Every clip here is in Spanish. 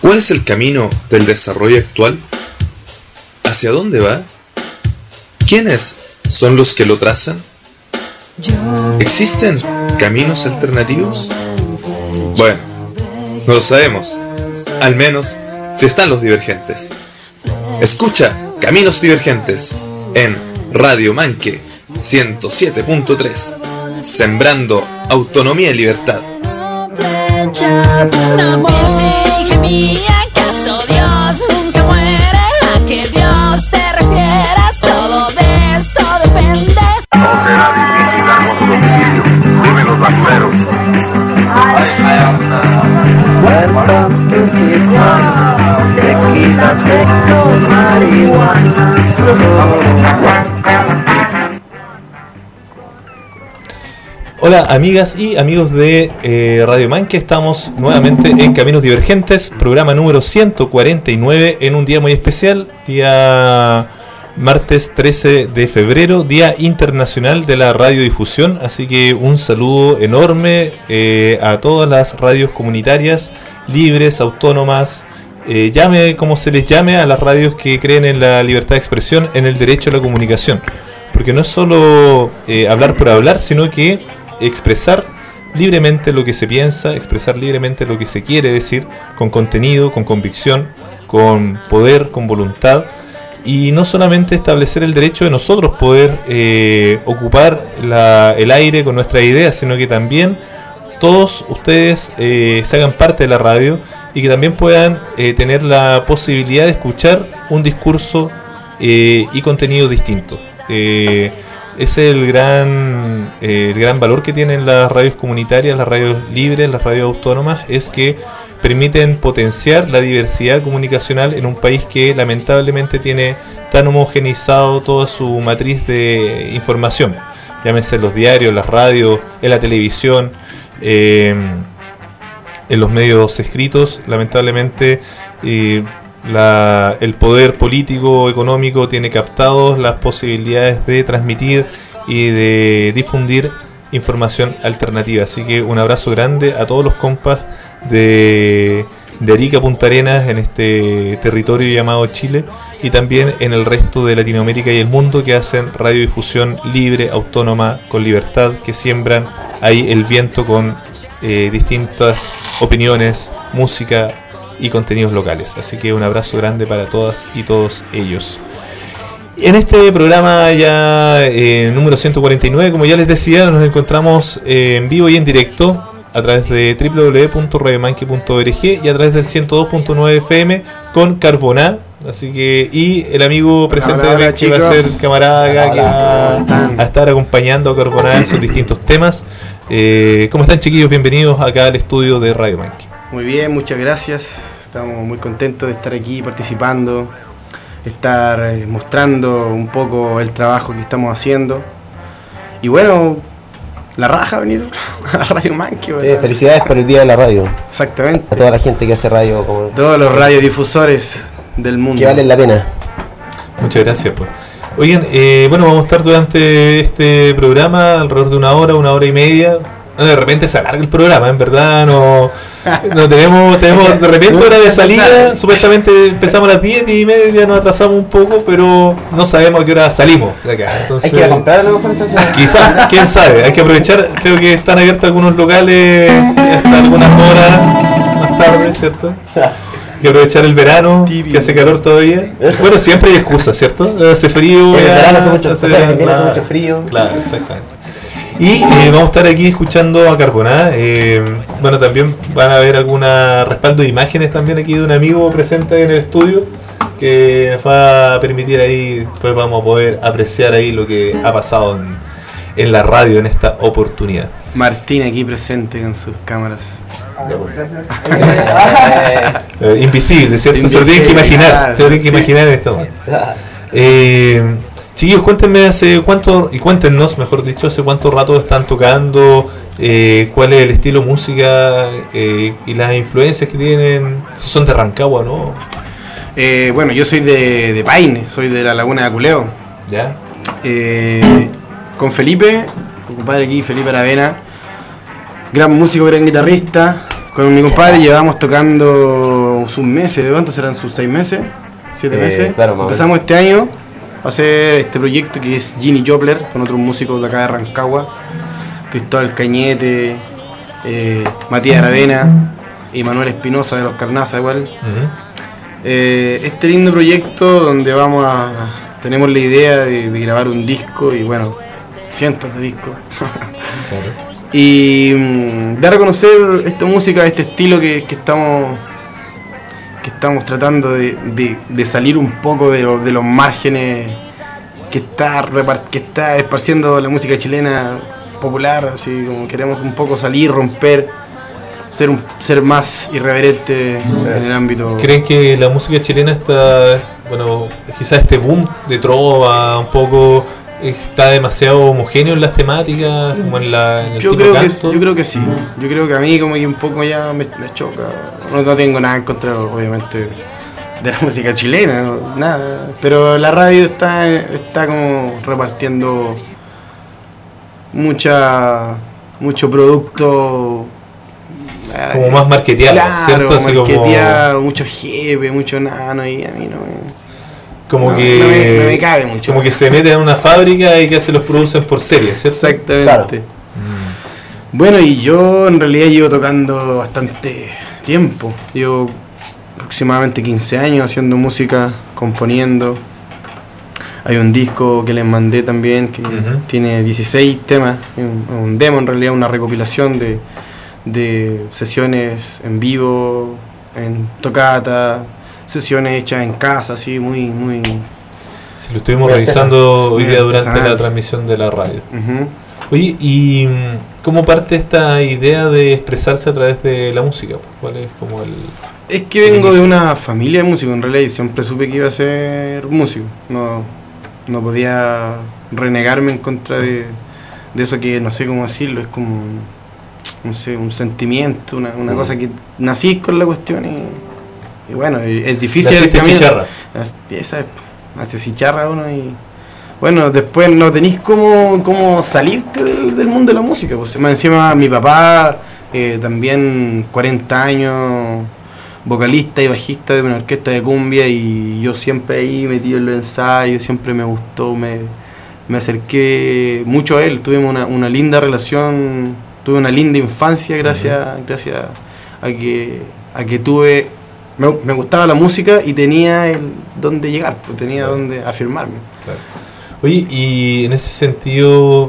¿Cuál es el camino del desarrollo actual? ¿Hacia dónde va? ¿Quiénes son los que lo trazan? ¿Existen caminos alternativos? Bueno, no lo sabemos, al menos si están los divergentes. Escucha Caminos Divergentes en Radio Manque 107.3, sembrando autonomía y libertad. No piense, hija mía, ¿acaso Dios nunca muere? ¿A qué Dios te refieras? Todo de eso depende. No será difícil dar con su domicilio. Sube los basureros. Welcome to hip hop, tequila, sexo, marihuana. Hola amigas y amigos de Radio Manque, estamos nuevamente en Caminos Divergentes, programa número 149 en un día muy especial, día martes 13 de febrero, Día Internacional de la Radiodifusión, así que un saludo enorme a todas las radios comunitarias, libres, autónomas, llame como se les llame a las radios que creen en la libertad de expresión, en el derecho a la comunicación, porque no es solo hablar por hablar, sino que expresar libremente lo que se piensa, expresar libremente lo que se quiere decir, con contenido, con convicción, con poder, con voluntad, y no solamente establecer el derecho de nosotros poder ocupar el aire con nuestras ideas, sino que también todos ustedes se hagan parte de la radio y que también puedan tener la posibilidad de escuchar un discurso y contenido distinto. Ese es el gran valor que tienen las radios comunitarias, las radios libres, las radios autónomas, es que permiten potenciar la diversidad comunicacional en un país que lamentablemente tiene tan homogeneizado toda su matriz de información. Llámense los diarios, las radios, en la televisión, en los medios escritos. Lamentablemente el poder político, económico tiene captados las posibilidades de transmitir y de difundir información alternativa. Así que un abrazo grande a todos los compas de Arica, Punta Arenas, en este territorio llamado Chile, y también en el resto de Latinoamérica y el mundo, que hacen radiodifusión libre, autónoma, con libertad, que siembran ahí el viento con distintas opiniones, música y contenidos locales. Así que un abrazo grande para todas y todos ellos. En este programa ya número 149, como ya les decía, nos encontramos en vivo y en directo a través de www.radiomanque.org y a través del 102.9 FM con Carboná. Así que, y el amigo presente hola, que va a ser camarada acá, que va a estar acompañando a Carboná en sus distintos temas. ¿Cómo están, chiquillos? Bienvenidos acá al estudio de Radio Manque. Muy bien, muchas gracias. Estamos muy contentos de estar aquí participando, estar mostrando un poco el trabajo que estamos haciendo. Y bueno, la raja venir a Radio Manque. Sí, felicidades por el Día de la Radio. Exactamente. A toda la gente que hace radio. Como todos los radiodifusores del mundo. Que valen la pena. Muchas gracias, pues. Oigan, bueno, vamos a estar durante este programa alrededor de una hora y media. De repente se alarga el programa, en verdad no tenemos de repente hora de salida. Supuestamente empezamos a las 10:30, nos atrasamos un poco, pero no sabemos a qué hora salimos de acá. Entonces, hay que ir a comprar a lo mejor esta quizás, quién sabe, hay que aprovechar. Creo que están abiertos algunos locales hasta algunas horas más tarde, ¿cierto? Hay que aprovechar el verano, que hace calor todavía. Bueno, siempre hay excusas, ¿cierto? Hace frío. El verano hace mucho frío. Claro, exactamente. Y vamos a estar aquí escuchando a Carboná. Bueno, también van a ver alguna respaldo de imágenes también aquí de un amigo presente en el estudio, que nos va a permitir ahí, pues vamos a poder apreciar ahí lo que ha pasado en la radio en esta oportunidad. Martín aquí presente con sus cámaras. Invisible, ¿cierto? Invisible, se lo tienen que imaginar, claro, se lo tienen que imaginar en esta momento. Chiquillos, cuéntenme hace cuánto, y cuéntenos, mejor dicho, hace cuánto rato están tocando, cuál es el estilo de música y las influencias que tienen, si son de Rancagua, ¿no? Bueno, yo soy de Paine, soy de la Laguna de Aculeo. ¿Ya? Con Felipe, mi compadre aquí, Felipe Aravena, gran músico, gran guitarrista. Con mi compadre llevamos tocando como sus meses, ¿de cuánto serán sus 6 meses? 7 meses. Claro, más o Empezamos este año a hacer este proyecto que es Ginny Jopler, con otros músicos de acá de Rancagua, Cristóbal Cañete, Matías Aravena y Manuel Espinosa de Los Carnaza igual. Este lindo proyecto donde tenemos la idea de grabar un disco y bueno, cientos de discos. Y dar a conocer esta música, este estilo que estamos tratando de salir un poco de los márgenes que está esparciendo la música chilena popular, así como queremos un poco salir, romper, ser más irreverente en el ámbito. ¿Creen que la música chilena está, bueno, quizás este boom de trova un poco está demasiado homogéneo en las temáticas, como en el yo tipo creo canto? yo creo que sí. Yo creo que a mí como que un poco ya me choca. No tengo nada en contra, obviamente, de la música chilena, nada. Pero la radio está como repartiendo mucho producto. Como más marketeado, claro, ¿cierto? Así marketeado, mucho jefe, mucho nano, y a mí no me cabe mucho. Como que se meten en una fábrica y que se los producen por serie, ¿cierto? Exactamente. Claro. Bueno, y yo en realidad llevo tocando bastante tiempo. Llevo aproximadamente 15 años haciendo música, componiendo. Hay un disco que les mandé también que tiene 16 temas, un demo en realidad, una recopilación de sesiones en vivo, en tocata, sesiones hechas en casa, así muy... Se lo estuvimos revisando hoy día durante artesanal. la transmisión de la radio. Oye, ¿y cómo parte esta idea de expresarse a través de la música? ¿Cuál es como el...? Es que vengo de una familia de músicos, en realidad, y siempre supe que iba a ser músico. No podía renegarme en contra de eso que no sé cómo decirlo, es como, no sé, un sentimiento, una cosa que nací con la cuestión y bueno, es difícil el Naciste camino. chicharra. Esa es, hace chicharra uno y bueno, después no tenéis cómo salirte del mundo de la música. Pues más encima mi papá, también 40 años, vocalista y bajista de una orquesta de cumbia, y yo siempre ahí metido en los ensayos, siempre me gustó, me acerqué mucho a él, tuvimos una linda relación, tuve una linda infancia gracias a que tuve, me gustaba la música y tenía dónde llegar, pues, tenía dónde afirmarme. Claro. Oye, y en ese sentido,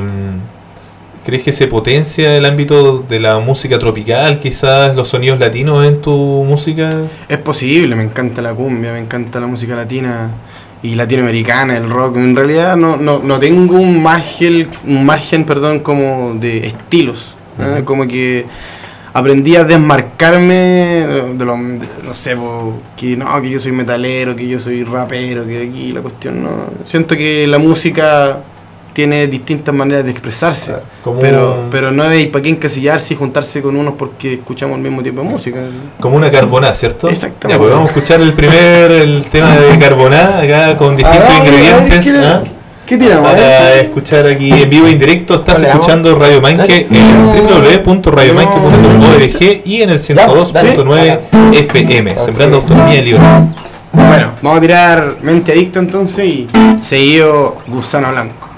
¿crees que se potencia el ámbito de la música tropical, quizás los sonidos latinos en tu música? Es posible, me encanta la cumbia, me encanta la música latina y latinoamericana, el rock. En realidad no tengo un margen, como de estilos, ¿eh? Como que aprendí a desmarcarme no sé, que yo soy metalero, que yo soy rapero, que aquí la cuestión no. Siento que la música tiene distintas maneras de expresarse, pero no hay para qué encasillarse y juntarse con unos porque escuchamos el mismo tipo de música. Como una Carboná, ¿cierto? Exactamente. Ya, pues vamos a escuchar el tema de Carboná acá con distintos ingredientes. ¿Qué tiramos? Para escuchar aquí en vivo e indirecto. Estás escuchando Radio Manque en www.radiomanque.org y en el 102.9 FM, sembrando autonomía y libertad. Bueno, vamos a tirar Mente Adicta entonces y seguido Gusano Blanco.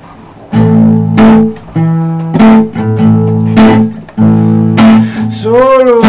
Solo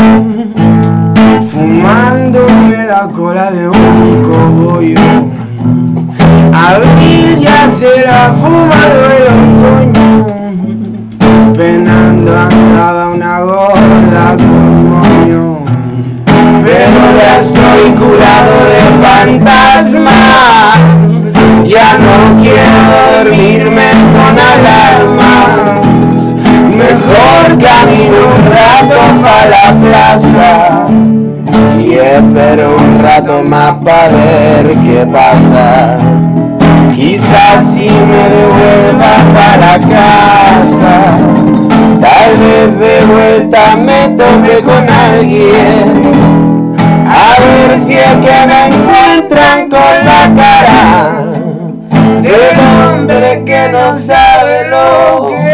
fumándome la cola de un cogollo. Abril ya será fumado el otoño, penando andada una gorda con moño. Pero ya estoy curado de fantasmas, ya no quiero dormirme con alarmas. Mejor camino un rato pa' la plaza y espero un rato más pa' ver qué pasa. Quizás si me devuelva para casa, tal vez de vuelta me toque con alguien, a ver si es que me encuentran con la cara del hombre que no sabe lo que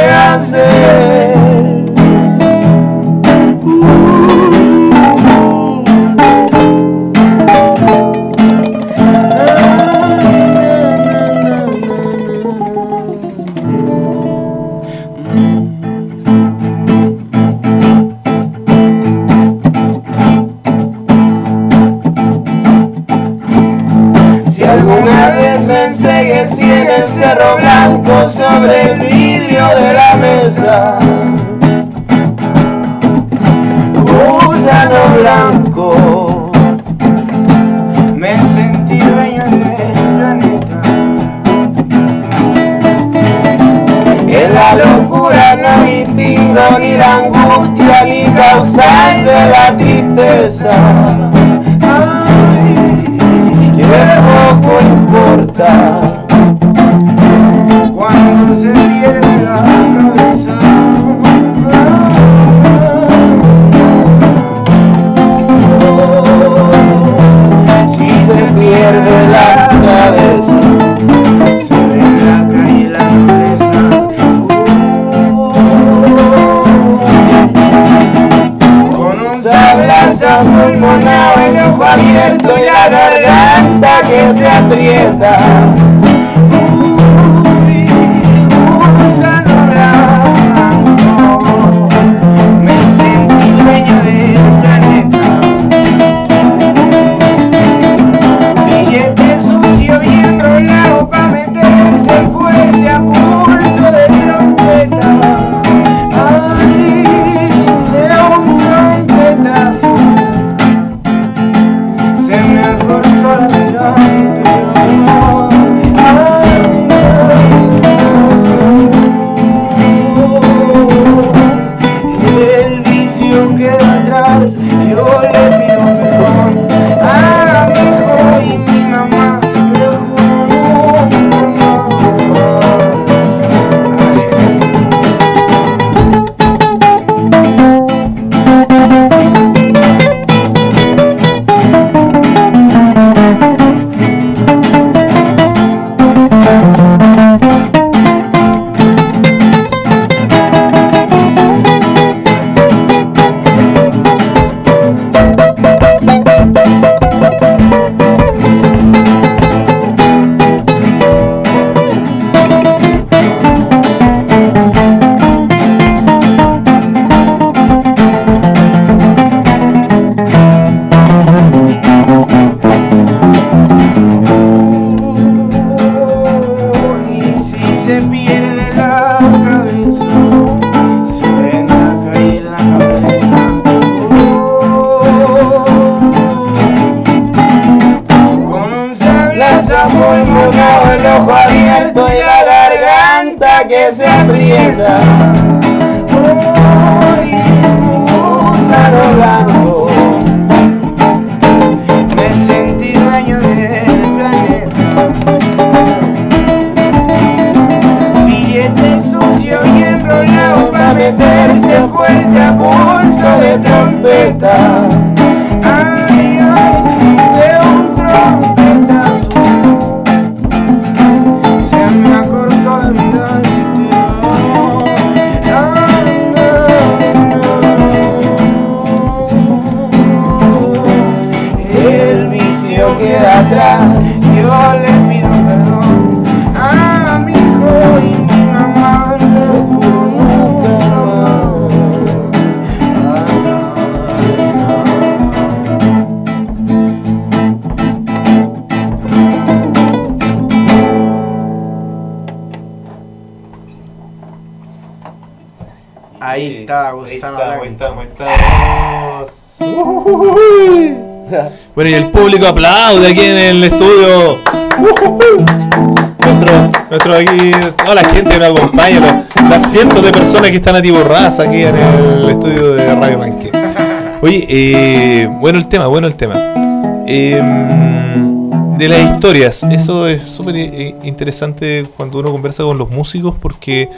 hacer. que si en el cerro blanco sobre el vidrio de la mesa. Gusano blanco, me sentí dueño del planeta. En la locura no distingo ni la angustia ni causante la tristeza. Ay, que poco importa cuando se pierde la cabeza. Si se pierde la cabeza, se ve la calle y la nobleza. Con un sablazo pulmonado, el ojo abierto y la garganta que se aprieta. Gusano blanco, me sentí dueño del planeta. Billete sucio y enrolado pa' meterse fuerte a pulso de trompeta. Ay, de un trompetazo se me cortó la garganta. Ay, el vicio queda atrás, yo le pido perdón a mi hijo y mi mamá. Le juro nunca más. Y si se pierde la cabeza, se ve en la calle la nobleza. Con un sablazo pulmonado, el ojo abierto y la garganta que se aprieta. Ay, gusano blanco, me sentí dueño del planeta. Billete sucio y enrolado pa' meterse fuerte a pulso de trompeta. Ay, ay, de un trompetazo se me acortó la vida entera. Ah, no. El vicio queda atrás, yo le pido perdón a mi hijo y mi mamá. Le juro nunca más. Ahí está, Gusano Blanco. Bueno, y el público aplaude aquí en el estudio. Nuestro aquí, toda la gente que nos acompaña, las cientos de personas que están atiborradas aquí en el estudio de Radio Manque. Oye, bueno el tema. De las historias, eso es súper interesante cuando uno conversa con los músicos, porque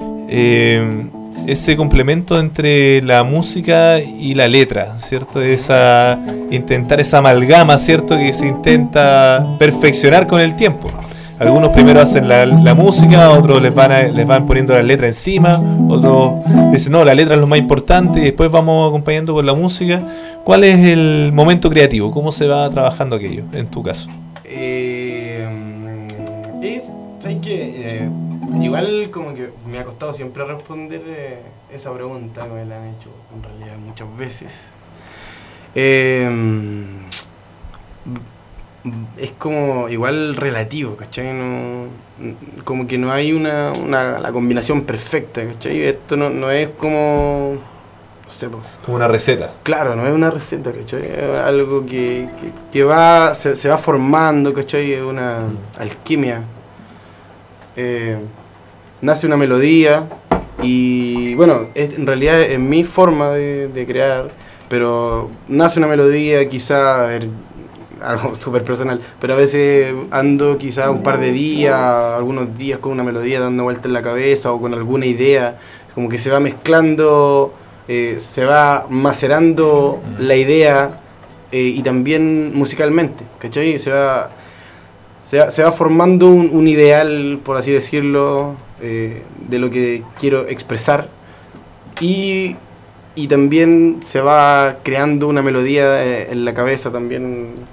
ese complemento entre la música y la letra, ¿cierto? Intentar esa amalgama, ¿cierto? Que se intenta perfeccionar con el tiempo. Algunos primero hacen la música, otros les van poniendo la letra encima, otros dicen no, la letra es lo más importante y después vamos acompañando con la música. ¿Cuál es el momento creativo? ¿Cómo se va trabajando aquello en tu caso? Igual como que me ha costado siempre responder esa pregunta que me la han hecho en realidad muchas veces. es como igual relativo, ¿cachai? No, como que no hay la combinación perfecta, ¿cachai? Esto no es como, no sé, Como una receta. claro, no es una receta, ¿cachai? Es algo que se va formando, ¿cachai? Es una alquimia. Nace una melodía y, bueno, en realidad es mi forma de crear, pero nace una melodía, quizá algo súper personal, pero a veces ando quizá un par de días, algunos días con una melodía dando vuelta en la cabeza o con alguna idea, como que se va mezclando, se va macerando la idea y también musicalmente, ¿cachai? Se va formando un ideal, por así decirlo, de lo que quiero expresar y también se va creando una melodía en la cabeza también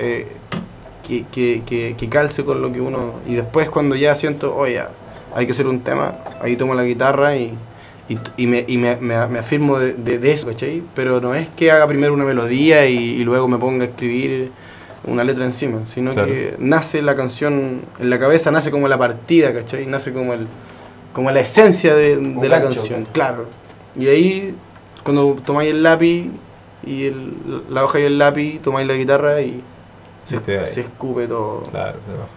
que calce con lo que uno... Y después cuando ya siento, oye, hay que hacer un tema, ahí tomo la guitarra y me afirmo de eso, ¿cachai? Pero no es que haga primero una melodía y luego me ponga a escribir una letra encima, sino Claro. que nace la canción en la cabeza, nace como la partida, ¿cachai? Nace como la esencia de la gancho, canción, claro. Y ahí, cuando tomáis el lápiz y la hoja y el lápiz, tomáis la guitarra y se escupe todo. Claro,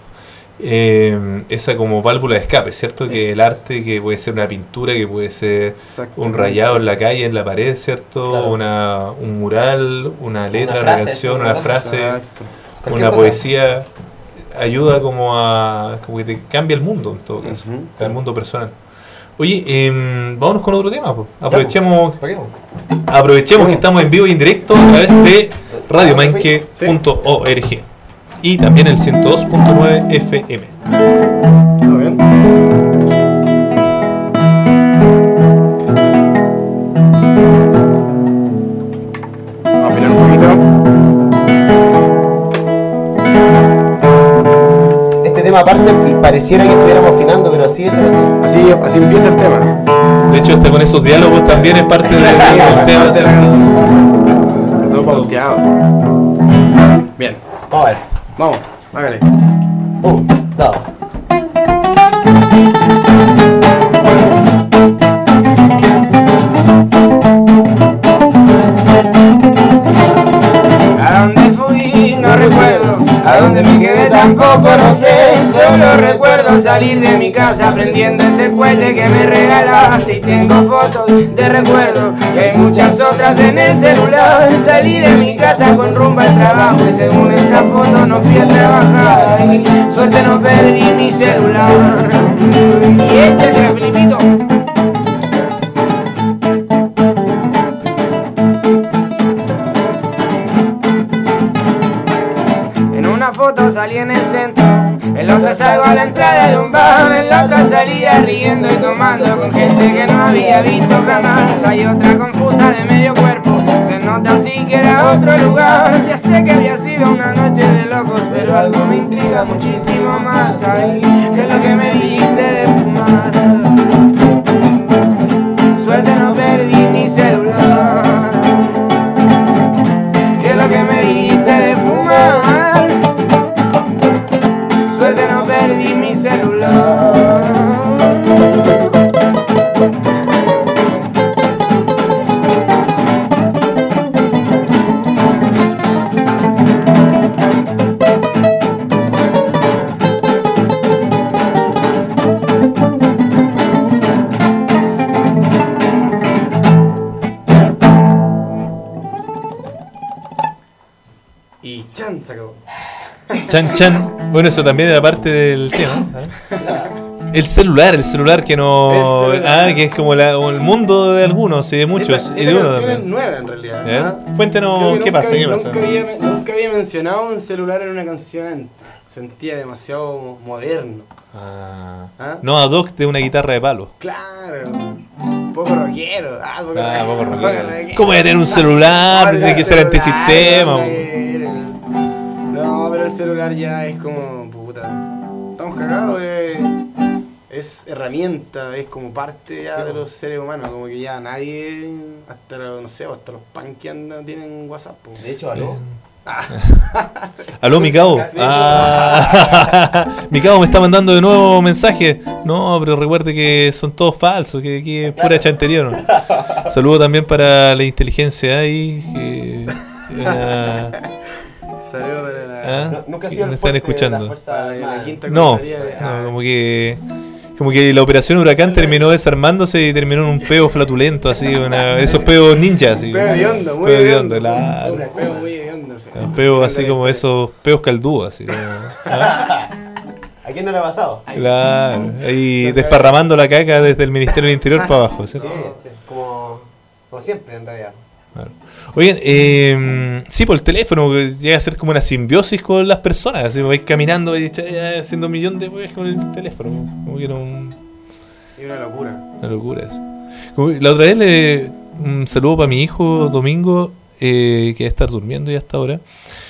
esa como válvula de escape, ¿cierto? Que el arte, que puede ser una pintura, que puede ser un rayado en la calle, en la pared, ¿cierto? Claro. Un mural, una letra, una frase, canción, una una frase, Exacto. Cualquier una cosa. poesía, ayuda como que te cambia el mundo en todo caso, Ujú. el mundo personal. Oye, vámonos con otro tema, pues. Aprovechemos ¿Para qué? Aprovechemos que estamos en vivo y en directo a través de radiomanque.org y también el 102.9 FM. ¿Todo bien? Vamos a afinar un poquito. Este tema aparte y pareciera que estuviéramos afinando, pero así es la canción. Así empieza el tema. De hecho, con esos diálogos también es parte de Sí, los es temas. parte de la canción. Todo pauteado. Bien, Vamos a ver. vamos, hágale. 1, 2. A dónde fui no recuerdo, a dónde me quedé tampoco no sé. Solo recuerdo salir de mi casa prendiendo ese cohete que me regalaste. Y tengo fotos de recuerdo, y hay muchas otras en el celular. Salí de mi casa con rumbo al trabajo y según esta foto no fui a trabajar. Ay, suerte no perdí mi celular. Y este es el Filipito. En una foto salí en el centro, en la otra salgo a la entrada de un bar, en la otra salía riendo y tomando con gente que no había visto jamás. Hay otra confusa de medio cuerpo, se nota así que era otro lugar. Ya sé que había sido una noche de locos, pero algo me intriga muchísimo más. Ay, que es lo que me dijiste de fumar. Suerte no perdí mi celular. ¿Qué es lo que me dijiste de fumar? Suerte no perdí mi celular. Y chan, se acabó. Chan chan. Bueno, eso también era parte del tema. El celular que no. El celular. Que es como el mundo de algunos y de muchos. Esta y de uno canción es también. nueva en realidad. ¿Eh? ¿Ah? Cuéntanos Creo que qué nunca pasa, qué pasa. Nunca había mencionado un celular en una canción. Sentía demasiado moderno. Ah. ¿Ah? No ad hoc de una guitarra de palo. Claro. Un poco rockero. Poco rockero. ¿Cómo voy a tener un celular? Tiene que ser antisistema. No, pero el celular ya es como. Puta. Estamos cagados. Es herramienta, es como parte ya de los seres humanos. Como que ya nadie. Hasta los, no sé, hasta los punky tienen WhatsApp. Po. De hecho, aló. ¿Aló, Mikao? Mikao me está mandando de nuevo mensajes. No, pero recuerde que son todos falsos, que aquí es pura chantería, ¿no? Saludo también para la inteligencia ahí. Saludos para la, Nunca ha que sido me el están fuerte de escuchando. la fuerza para la armada. quinta No, comisaría de- como que la operación Huracán terminó desarmándose y terminó en un peo flatulento, así, esos peos ninjas. Así, Peo de onda, muy peo de de onda, onda. claro. Un peo muy de onda, o sea. Peos así como esos peos caldúos, así. ¿A quién no le ha pasado? Claro, ahí desparramando la caca desde el Ministerio del Interior para abajo. ¿sí? Sí, sí, como siempre en realidad. Claro. Oigan, sí, por el teléfono que llega a ser como una simbiosis con las personas. Así vais caminando y haciendo un millón de weas con el teléfono. Como que era una Es una locura. locura eso. La otra vez un saludo para mi hijo Domingo, que debe estar durmiendo ya hasta ahora.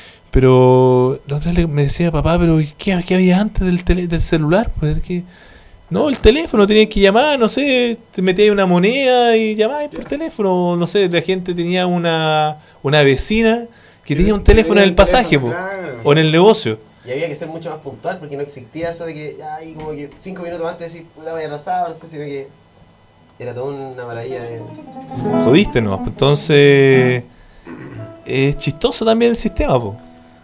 Pero la otra vez me decía, papá, pero ¿qué había antes del celular? Pues que no, el teléfono tenías que llamar, no sé, te metías una moneda y llamabas por teléfono, no sé, la gente tenía una vecina que tenía un teléfono en el pasaje, po, Claro. o en el negocio. Y había que ser mucho más puntual porque no existía eso de que, ay, como que 5 minutos antes decir, puta, vaya atrasado, no sé, sino que era toda una maravilla. Jodiste, ¿no? Entonces, es chistoso también el sistema, po,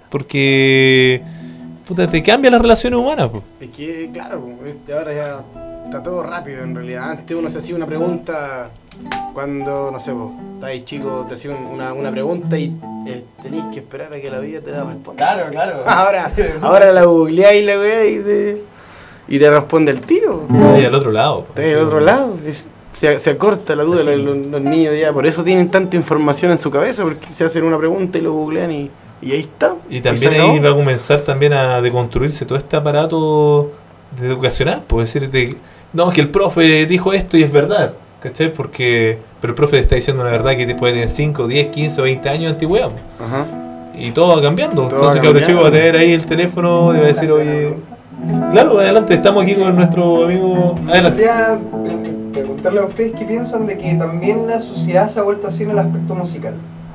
porque puta, te cambia las relaciones humanas, po. Es que, claro, ahora ya está todo rápido en realidad. Antes uno se hacía una pregunta cuando, no sé, vos, estáis chicos, te hacían una pregunta y tenéis que esperar a que la vida te la responda. Claro. Ahora la googleáis la weá y te responde el tiro. Ahí al otro lado, po. Está del otro lado. Se acorta la duda, los niños ya. Por eso tienen tanta información en su cabeza, porque se hacen una pregunta y lo googlean y ahí está. Y también se acabó. ahí va a comenzar también a deconstruirse todo este aparato educacional, pues decirte, no, que el profe dijo esto y es verdad, ¿cachai? Pero el profe te está diciendo una verdad que te puede tener 5, 10, 15 o 20 años de antigüedad, pues. Ajá. Y todo va cambiando. Todo Entonces, va cabrón cambiando. chico va a tener ahí el teléfono y va a decir, oye, claro, adelante, estamos aquí con nuestro amigo. Adelante. Quería preguntarle a ustedes qué piensan de que también la sociedad se ha vuelto así en el aspecto musical.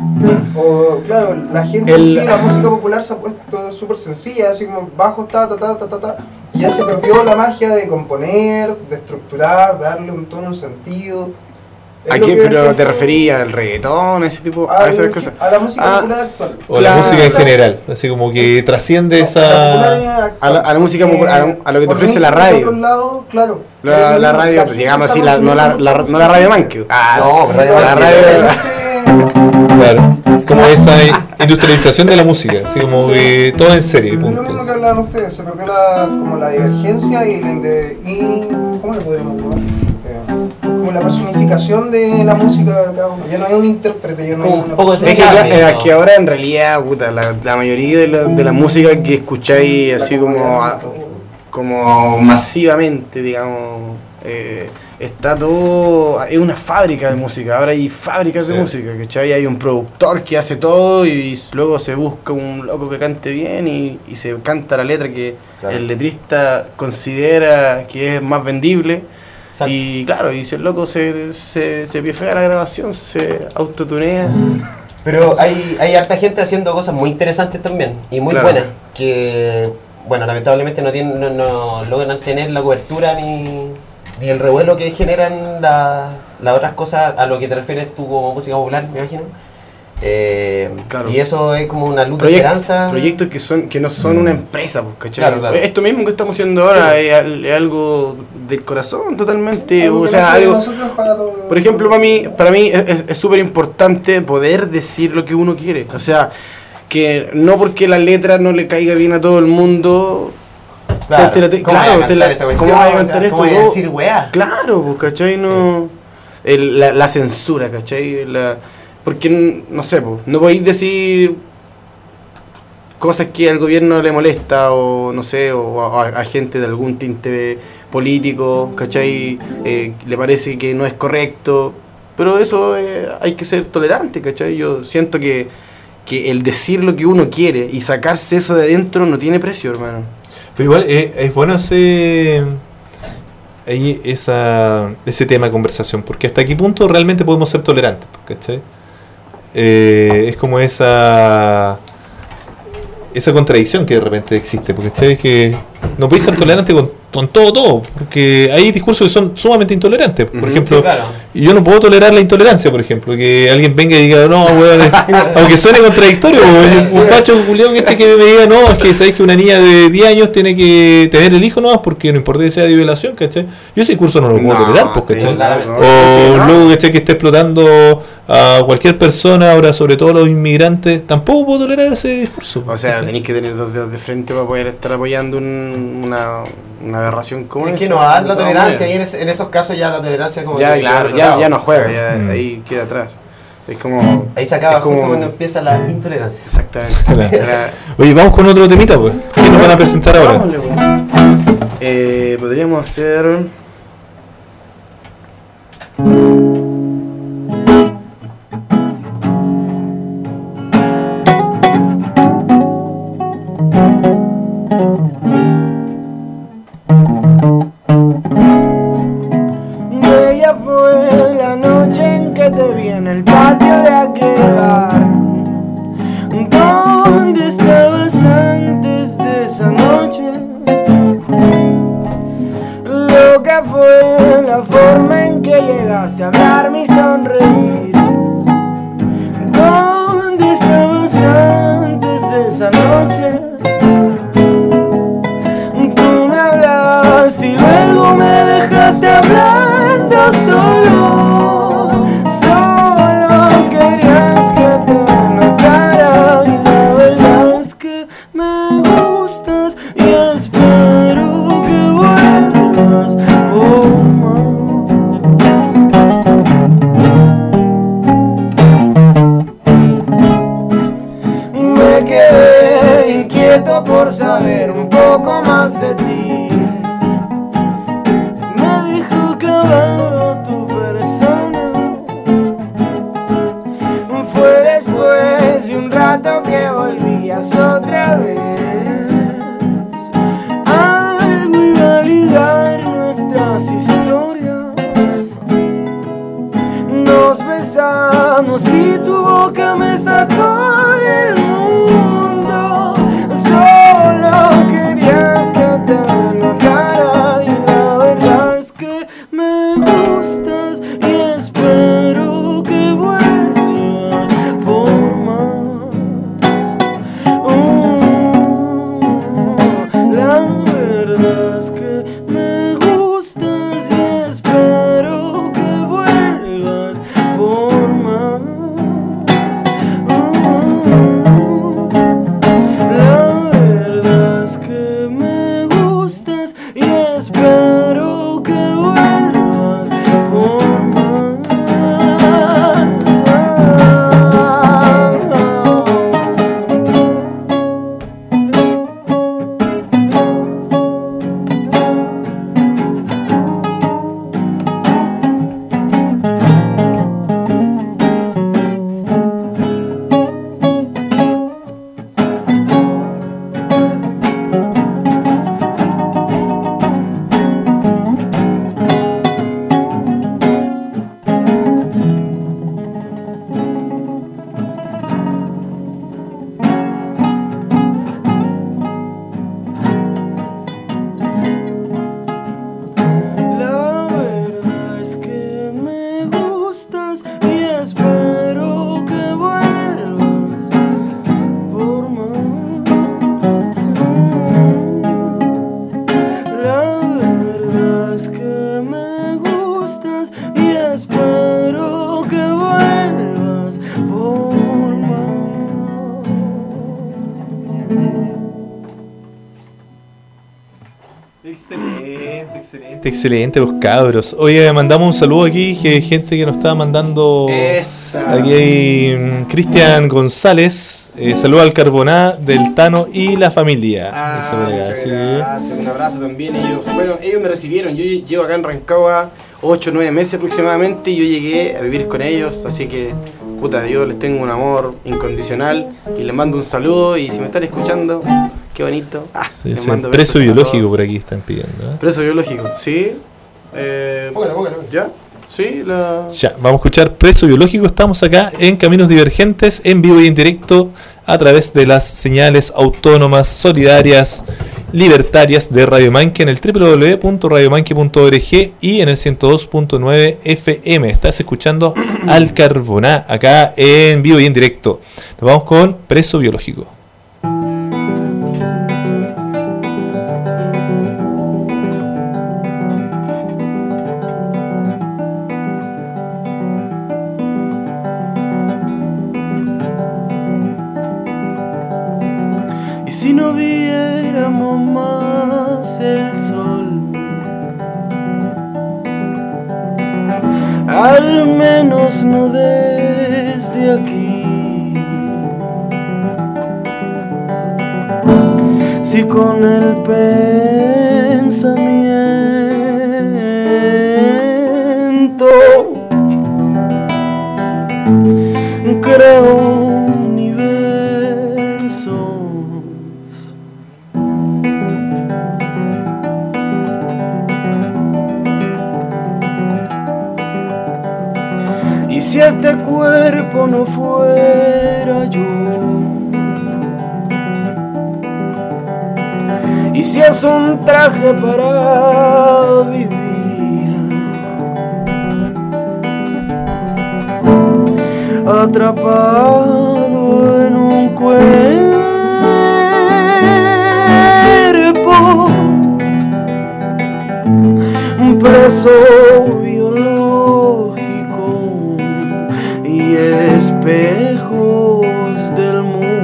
O, claro, la gente en sí, la música popular se ha puesto súper sencilla, así como bajo, y ya se perdió la magia de componer, de estructurar, de darle un tono, un sentido. Es ¿A lo qué? que ¿Pero decías te tú, referías al reggaetón, ese tipo? A esas cosas. a la música Ah, popular actual. O la Claro. música en general, así como que trasciende No, esa. la popularidad actual. a la música popular, a lo que te por ofrece mí, la radio. Por otro lado, claro. La radio, gente digamos está así, no la consumiendo radio mucha Manque. No, pero Radio la Manque. radio. Claro, como esa industrialización de la música, así como que todo en serie, Es lo punto. mismo que hablaban ustedes, se perdió como la divergencia y ¿cómo le podríamos llamar? Como la personificación de la música de cada uno. Ya no hay un intérprete, ya no hay Como una un poco persona. Es que, Claro. es que ahora en realidad, puta, la mayoría de la música que escucháis así como masivamente, digamos, está todo, es una fábrica de música. Ahora hay fábricas de Sí. música, ¿cachai? Hay un productor que hace todo y luego se busca un loco que cante bien y se canta la letra que Claro. el letrista considera que es más vendible. Exacto. Y claro, y si el loco se piefea la grabación, se autotunea. Pero hay harta gente haciendo cosas muy interesantes también y muy Claro. buenas que, bueno, lamentablemente no logran tener la cobertura ni el revuelo que generan las otras cosas a lo que te refieres tú como música popular, me imagino. Claro. Y eso es como una luz de esperanza. Proyectos que no son una empresa, pues, ¿cachai? Claro, claro. Esto mismo que estamos haciendo ahora es algo del corazón totalmente. Algo O que sea, nace de algo. nosotros para todo- Por ejemplo, para mí es súper importante poder decir lo que uno quiere. O sea, que no porque la letra no le caiga bien a todo el mundo. Claro. ¿Cómo vaya a vas cantar esta ¿cómo cuestión? vas a cantar esto? ¿Cómo vaya a No. decir weá? Claro, pues, ¿cachai? No. La censura, ¿cachai? Porque, no sé, pues, no podéis decir cosas que al gobierno le molesta o, no sé, o a gente de algún tinte político, ¿cachai? Le parece que no es correcto. Pero eso hay que ser tolerante, ¿cachai? Yo siento que el decir lo que uno quiere y sacarse eso de adentro no tiene precio, hermano. Pero igual es bueno ese tema de conversación, porque hasta qué punto realmente podemos ser tolerantes, ¿cachai? Es como esa esa contradicción que de repente existe, porque ¿sabes? Que no podéis ser tolerante con todo, porque hay discursos que son sumamente intolerantes. Por ejemplo, sí, claro. y yo no puedo tolerar la intolerancia, por ejemplo, que alguien venga y diga, no, weón, aunque suene contradictorio, un facho culiao que me diga, no, es que sabéis que una niña de 10 años tiene que tener el hijo nomás, porque no importa que sea de violación, ¿cachai? Yo ese discurso no lo puedo tolerar, pues, ¿cachai? O luego, ¿cachai? Que esté explotando a cualquier persona, ahora sobre todo a los inmigrantes, tampoco puedo tolerar ese discurso. O sea, ¿cachai? tenéis que tener dos dedos de frente para poder estar apoyando una aberración como Es esa. que no da la De todas tolerancia, y maneras. en esos casos ya la tolerancia como Ya, que claro, queda ya no juega, ya Mm. ahí queda atrás. Es como... ahí se acaba es como- justo cuando empieza la intolerancia. Exactamente. Claro. Era- Oye, vamos con otro temita, pues. ¿Qué nos van a presentar ahora? Vámonos, podríamos hacer... Bella fue la noche en que te vi en el patio de aquel bar. ¿Dónde estabas antes de esa noche? Loca fue la forma en que llegaste a hablarme y sonreír. ¿Dónde estabas antes de esa noche? Tú me hablaste y luego me dejaste hablando solo. Solo querías que te notara y la verdad es que me gustas y espero que vuelvas por más. Me quedé inquieto por saber un poco más de ti. Me dejó clavado tu persona. Fue después de un rato que volvías otra vez. Algo iba a ligar nuestras historias. Nos besamos y tu boca me sacó del mundo. Solo querías que te notara y la verdad es que me gustas y espero que vuelvas por más. La verdad es que me gustas y espero que vuelvas por más. La verdad es que me gustas y espero que vuelvas por más. La verdad es que me gustas y espero que vuelvas por más. La verdad es que me gustas y espero que vuelvas por más. Excelente, pues cabros. Oye, mandamos un saludo aquí, que hay gente que nos está mandando. Esa. Aquí hay Cristian González. Saludo al Carboná, del Tano y la familia. Dice por acá, Muchas sí. gracias, un abrazo también. Ellos me recibieron. Yo llevo acá en Rancagua 8 o 9 meses aproximadamente y yo llegué a vivir con ellos, así que puta, yo les tengo un amor incondicional y les mando un saludo. Y si me están escuchando, qué bonito. Sí, les sí, mando preso besos a biológico todos. por aquí están pidiendo. ¿eh? Preso biológico, sí. Póngalo. ¿Ya? Sí, Ya, vamos a escuchar Preso Biológico. Estamos acá en Caminos Divergentes, en vivo y en directo, a través de las señales autónomas, solidarias, libertarias de Radio Manque en el www.radiomanque.org y en el 102.9 FM. Estás escuchando Al Carboná, acá en vivo y en directo. Nos vamos con Preso Biológico. Si no viéramos más el sol, al menos no desde aquí. Si con el pensamiento creo si este cuerpo no fuera yo, y si es un traje para vivir, atrapado en un cuerpo, un preso espejos del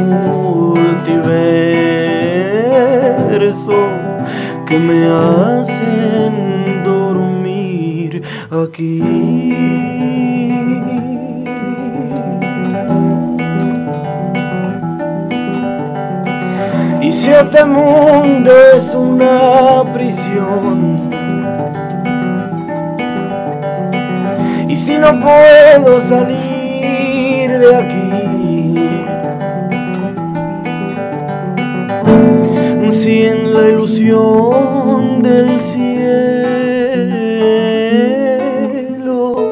multiverso que me hacen dormir aquí. Y si este mundo es una prisión, y si no puedo salir de aquí, sin la ilusión del cielo,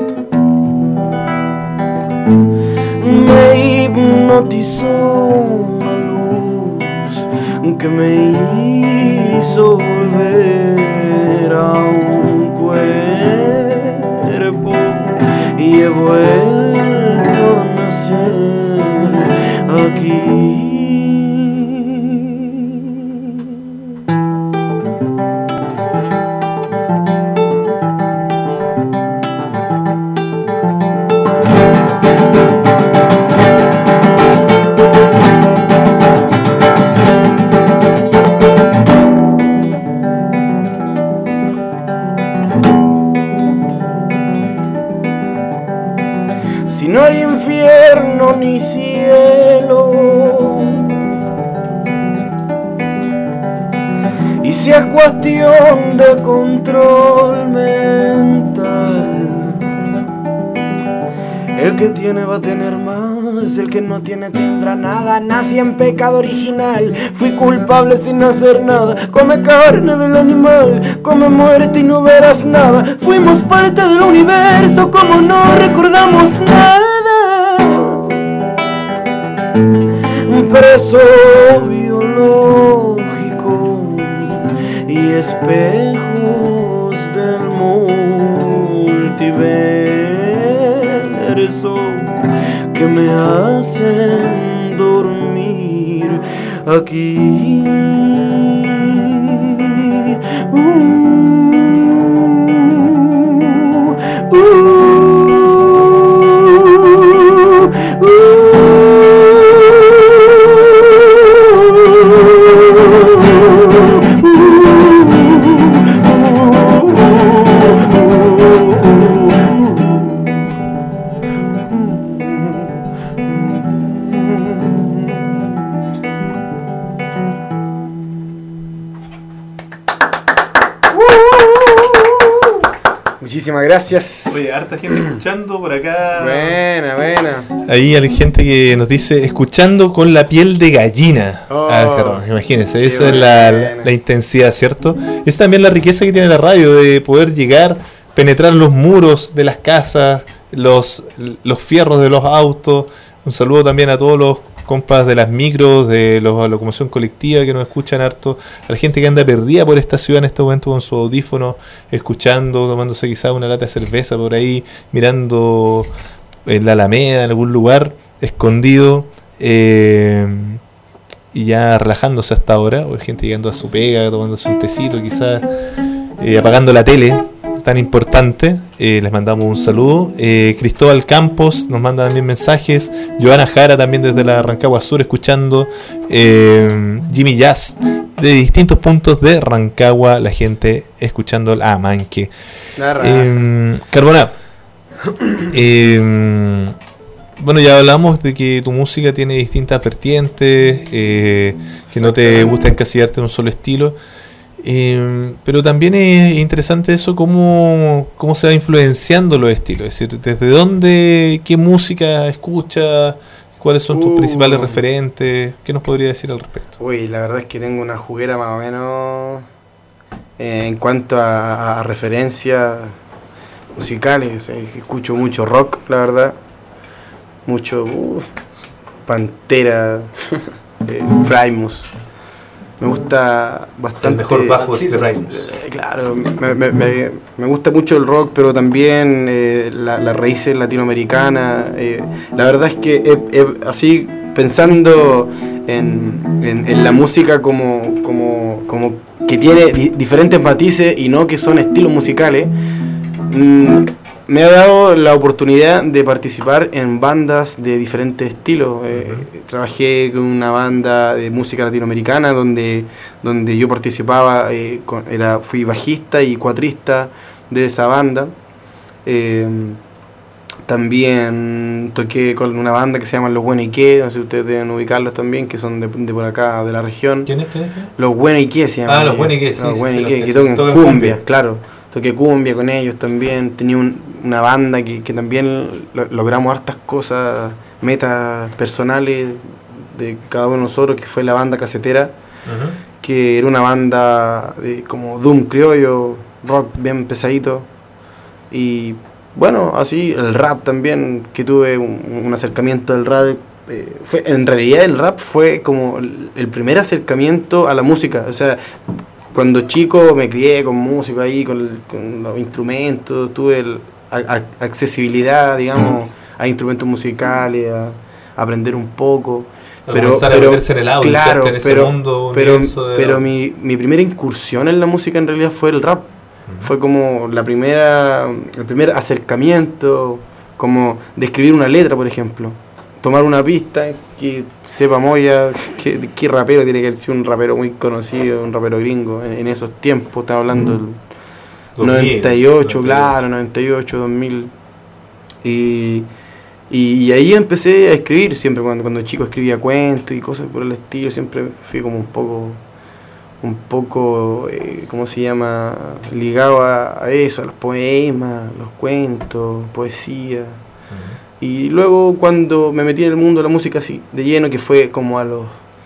me hipnotizó una luz que me hizo volver a un cuerpo y he vuelto a nacer aquí. Si no hay infierno ni cielo, y si es cuestión de control mental, el que tiene va a tener más, el que no tiene tendrá nada. Nací en pecado original, fui culpable sin hacer nada. Come carne del animal, come muerte y no verás nada. Fuimos parte del universo como no recordamos nada. Un preso biológico y espejos del multiverso que me hacen dormir aquí. Muchísimas gracias. Oye, harta gente escuchando por acá. Buena, buena. Ahí hay gente que nos dice, escuchando con la piel de gallina. Oh, imagínense, esa es la intensidad, ¿cierto? Es también la riqueza que tiene la radio de poder llegar penetrar los muros de las casas, los fierros de los autos. Un saludo también a todos los compas de las micros, de la locomoción colectiva que nos escuchan harto, a la gente que anda perdida por esta ciudad en este momento con su audífono, escuchando, tomándose quizás una lata de cerveza por ahí, mirando en la Alameda, en algún lugar escondido, y ya relajándose hasta ahora, o hay gente llegando a su pega, tomándose un tecito quizás, apagando la tele, tan importante. Les mandamos un saludo. Cristóbal Campos nos manda también mensajes. Joana Jara también desde la Rancagua Sur escuchando. Jimmy Jazz de distintos puntos de Rancagua, la gente escuchando a Manque. Carbona, bueno, ya hablamos de que tu música tiene distintas vertientes, que no te gusta encasillarte en un solo estilo. Pero también es interesante eso, cómo se va influenciando los estilos, es decir, desde dónde, qué música escuchas, cuáles son tus principales referentes, qué nos podría decir al respecto. Uy, la verdad es que tengo una juguera más o menos en cuanto a referencias musicales. Escucho mucho rock, la verdad, mucho Pantera, Primus. Me gusta bastante. El mejor bajo de Primus. Claro, me gusta mucho el rock, pero también las raíces latinoamericanas. La verdad es que así pensando en la música como que tiene diferentes matices y no que son estilos musicales, me ha dado la oportunidad de participar en bandas de diferentes estilos. Trabajé con una banda de música latinoamericana donde yo participaba, fui bajista y cuatrista de esa banda. También toqué con una banda que se llama Los Buenos y Qué, no sé si ustedes deben ubicarlos también, que son de por acá, de la región. ¿Quién es? Los Buenos y Qué se llaman. Los Buenos y Qué, sí. Los Buenos y Qué, que tocan cumbia, claro. Toqué cumbia con ellos también. Tenía una banda que también logramos hartas cosas, metas personales de cada uno de nosotros, que fue la banda Casetera, que era una banda de como doom criollo, rock bien pesadito. Y bueno, así el rap también, que tuve un acercamiento al rap. En realidad el rap fue como el primer acercamiento a la música. O sea, cuando chico me crié con música ahí, con los instrumentos, tuve accesibilidad, digamos, a instrumentos musicales, a aprender un poco. Pero a meterse en el audio, claro, en ese mundo, pero mi primera incursión en la música en realidad fue el rap. Fue como el primer acercamiento, como de escribir una letra, por ejemplo. Tomar una pista que sepa moya, qué rapero tiene que ser un rapero muy conocido, un rapero gringo en esos tiempos, estaba hablando del 98, claro, 98, 2000. Y ahí empecé a escribir, siempre cuando chico escribía cuentos y cosas por el estilo, siempre fui como un poco ¿cómo se llama? Ligado a eso, a los poemas, los cuentos, poesía. Y luego cuando me metí en el mundo de la música así, de lleno, que fue como a los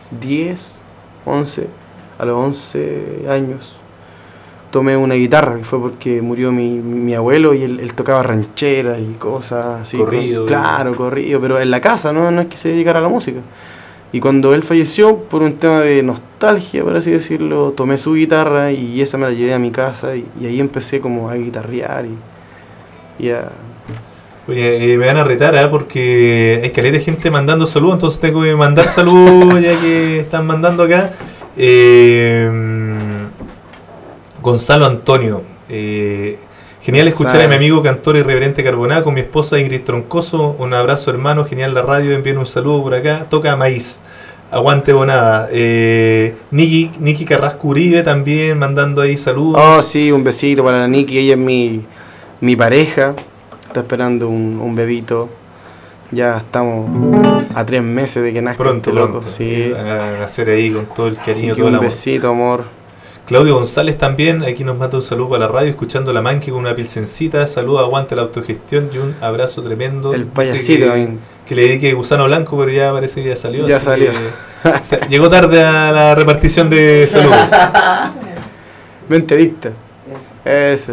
11 años, tomé una guitarra, que fue porque murió mi abuelo y él tocaba rancheras y cosas así. Corrido. Claro, corrido, pero en la casa, no es que se dedicara a la música. Y cuando él falleció, por un tema de nostalgia, por así decirlo, tomé su guitarra y esa me la llevé a mi casa y ahí empecé como a guitarrear y a... Oye, me van a retar, porque hay caleta de gente mandando saludos, entonces tengo que mandar saludos ya que están mandando acá. Gonzalo Antonio, genial escuchar a mi amigo cantor irreverente Carboná con mi esposa Ingrid Troncoso. Un abrazo, hermano, genial la radio, envíen un saludo por acá. Toca maíz, aguante Bonada. Niki Carrasco Uribe también mandando ahí saludos. Oh, sí, un besito para la Niki, ella es mi pareja. Está esperando un bebito. Ya estamos a 3 meses de que nazca pronto, este loco. Sí. A hacer ahí con todo el cariño, todo el amor. Un besito, amor. Claudio González también, aquí nos manda un saludo para la radio, escuchando la Manque con una pilsencita. Saludos, aguante la autogestión y un abrazo tremendo. El payasito. Que le dedique Gusano Blanco, pero ya parece que ya salió. Ya salió. Llegó tarde a la repartición de saludos. Mente dicta. Eso.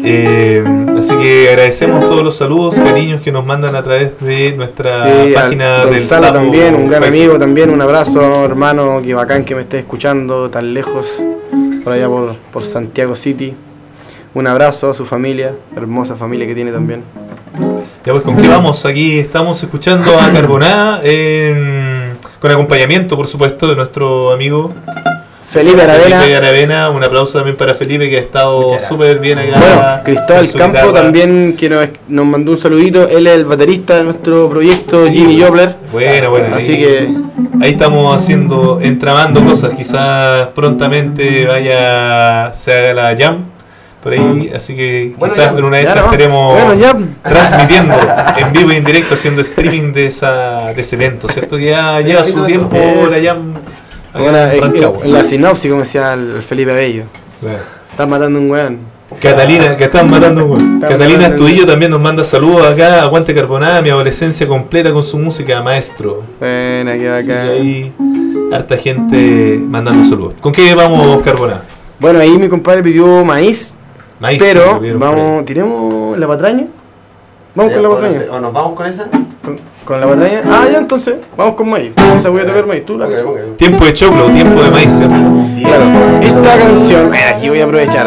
Así que agradecemos todos los saludos, cariños que nos mandan a través de nuestra página al del Gonzalo Sapo también, un gran Facebook. amigo también, un abrazo, hermano, que bacán que me esté escuchando tan lejos, por allá por Santiago City. Un abrazo a su familia, hermosa familia que tiene también. Ya pues, ¿con qué vamos? Aquí estamos escuchando a Carboná, con acompañamiento, por supuesto, de nuestro amigo Felipe Aravena. Felipe Aravena. Un aplauso también para Felipe, que ha estado súper bien acá. Bueno, Cristóbal con su Campo guitarra. también, que nos mandó un saludito. Él es el baterista de nuestro proyecto, Sí, Jimmy pues, Jobler. Bueno, Así ahí, que ahí estamos entramando cosas. Quizás prontamente se haga la jam por ahí, así que Bueno, quizás ya, en una de ya esas no. estaremos Bueno, ya. transmitiendo en vivo y en directo, haciendo streaming de ese evento, ¿cierto? Que ya Sí, lleva sí, su no, tiempo eso. la jam acá Bueno, en Rancagua. en la sinopsis, como decía el Felipe Abello, Claro. estás matando un weón. Catalina, que están matando, güey. Están Catalina matando. Estudillo también nos manda saludos acá. Aguante Carbonada, mi adolescencia completa con su música, maestro. Bueno, qué Así que bacán. ahí harta gente mandando saludos. ¿Con qué vamos, Carbonada? Bueno, ahí mi compadre pidió maíz, Maíz, pero lo vieron por ahí. vamos, tiremos la patraña. Vamos con la patraña. ¿O nos vamos con esa? Con la patraña. Ah, ya entonces, vamos con maíz. Entonces voy a tocar maíz. Tú la Ok, ok. Tiempo de choclo, tiempo de maíz, ¿cierto? Claro, esta canción, bueno, aquí voy a aprovechar.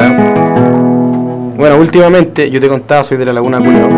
Bueno, últimamente, yo te contaba, soy de la Laguna Culeo.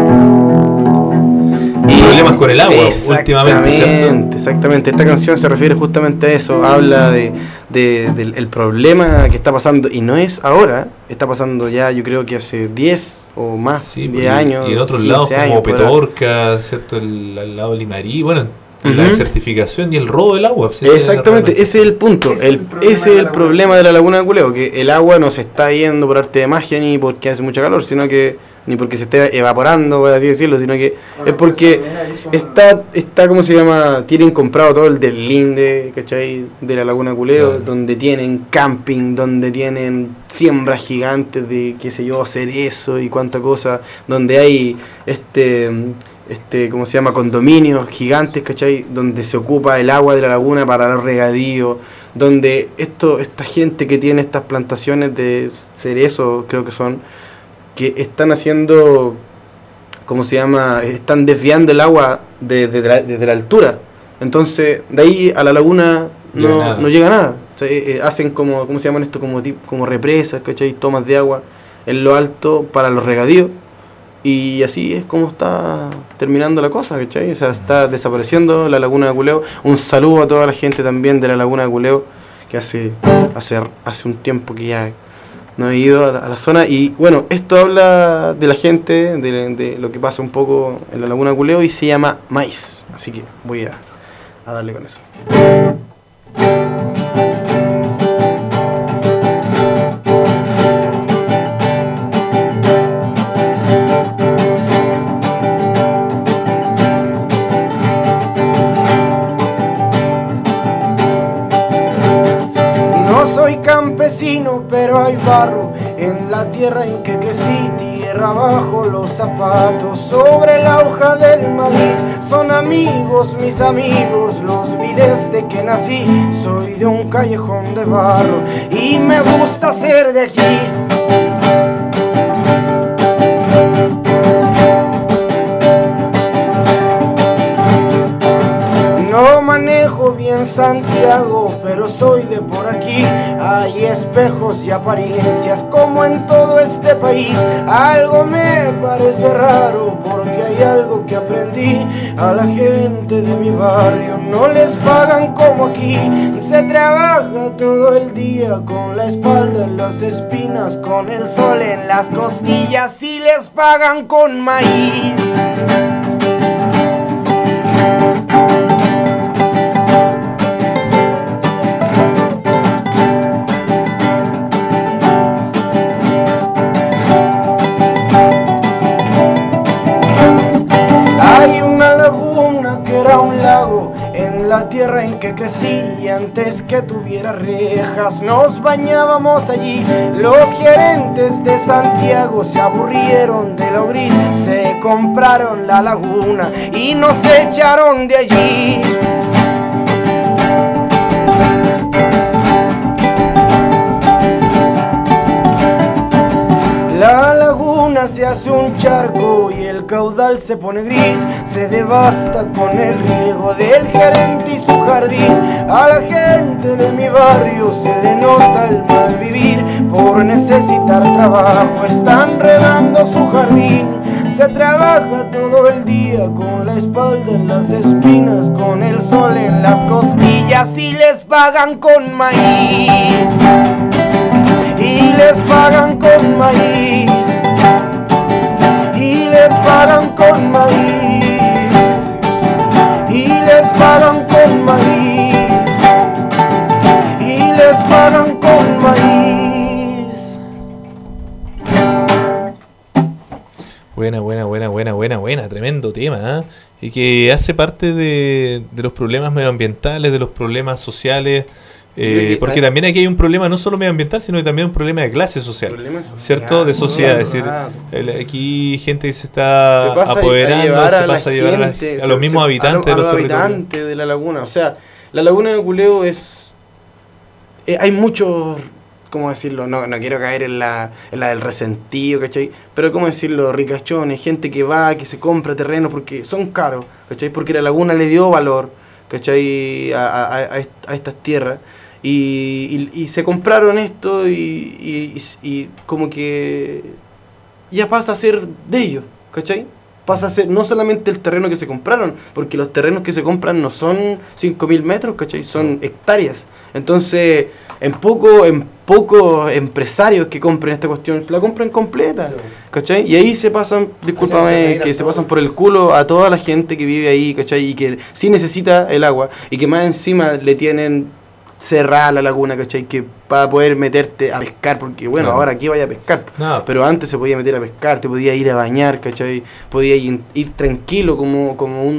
Problemas con el agua, últimamente, ¿cierto? Exactamente. Esta canción se refiere justamente a eso. Habla del problema que está pasando. Y no es ahora, está pasando ya, yo creo que hace 10 o más, Sí, 10 años. y en otros 15 lados como años, por ahí. Petorca, ¿cierto? Al lado de Limarí, bueno, la Ujú. desertificación y el robo del agua. pues, ese Exactamente, realmente. ese es el punto. Ese es el problema de la Laguna de Culeo, que el agua no se está yendo por arte de magia ni porque hace mucha calor, sino que ni porque se esté evaporando, por así decirlo, sino que es porque está ¿cómo se llama? Tienen comprado todo el deslinde, ¿cachai? De la Laguna de Culeo, Claro. donde tienen camping, donde tienen siembras gigantes de, qué sé yo, cerezo y cuánta cosa, donde hay ¿cómo se llama? Condominios gigantes, ¿cachai? Donde se ocupa el agua de la laguna para los regadíos, donde esta gente que tiene estas plantaciones de cerezo, creo que son, que están haciendo, ¿cómo se llama? Están desviando el agua desde la altura. Entonces, de ahí a la laguna no llega nada. O sea, hacen como, ¿cómo se llaman esto? Como represas, ¿cachai? Tomas de agua en lo alto para los regadíos. Y así es como está terminando la cosa, ¿cachai? O sea, está desapareciendo la Laguna de Culeo. Un saludo a toda la gente también de la Laguna de Culeo, que hace un tiempo que ya no he ido a la zona. Y bueno, esto habla de la gente, de lo que pasa un poco en la Laguna de Culeo y se llama maíz. Así que voy a darle con eso. No soy campesino, pero hay barro en la tierra en que crecí, tierra bajo los zapatos, sobre la hoja del maíz. Son amigos, mis amigos, los vi desde que nací. Soy de un callejón de barro y me gusta ser de aquí. No manejo bien Santiago, pero soy de por aquí. Hay espejos y apariencias como en todo este país. Algo me parece raro porque hay algo que aprendí. A la gente de mi barrio no les pagan como aquí. Se trabaja todo el día con la espalda en las espinas, con el sol en las costillas y les pagan con maíz. Hay una laguna que era un lago en la tierra en que crecí, y antes que tuviera rejas nos bañábamos allí. Los gerentes de Santiago se aburrieron de lo gris, se compraron la laguna y nos echaron de allí. ciel se pone gris, se devasta con el riego del gerente y su jardín. A la gente de mi barrio se le nota el mal vivir, por necesitar trabajo están regando su jardín. Se trabaja todo el día con la espalda en las espinas, con el sol en las costillas y les pagan con maíz. Y les pagan con maíz. Y les pagan con maíz. Y les pagan con maíz. Y les pagan con maíz. Buena, tremendo tema, ¿eh? Y que hace parte de los problemas medioambientales, de los problemas sociales, porque también aquí hay un problema no solo medioambiental, sino que también un problema de clase social, ¿cierto? De sociedad, es decir, aquí gente que se está apoderando, se pasa a llevar a los mismos habitantes de los habitantes de la laguna. O sea, la laguna de Culeo es... hay muchos... ¿Cómo decirlo? No quiero caer en la del resentido, ¿cachai? Pero ¿cómo decirlo? Ricachones, gente que va, que se compra terrenos porque son caros, ¿cachai? Porque la laguna le dio valor, ¿cachai? A estas tierras. Y se compraron esto y como que ya pasa a ser de ellos, ¿cachai? Pasa a ser no solamente el terreno que se compraron, porque los terrenos que se compran no son 5.000 metros, ¿cachai? Son hectáreas. Entonces... En pocos empresarios que compren esta cuestión, la compran completa, sí. ¿Cachai? Y ahí se pasan, discúlpame, que se pasan por el culo a toda la gente que vive ahí, ¿cachai? Y que sí necesita el agua, y que más encima le tienen cerrada la laguna, ¿cachai? Que para poder meterte a pescar, porque bueno, ahora aquí vaya a pescar, pero antes se podía meter a pescar, te podía ir a bañar, ¿cachai? Podía ir tranquilo como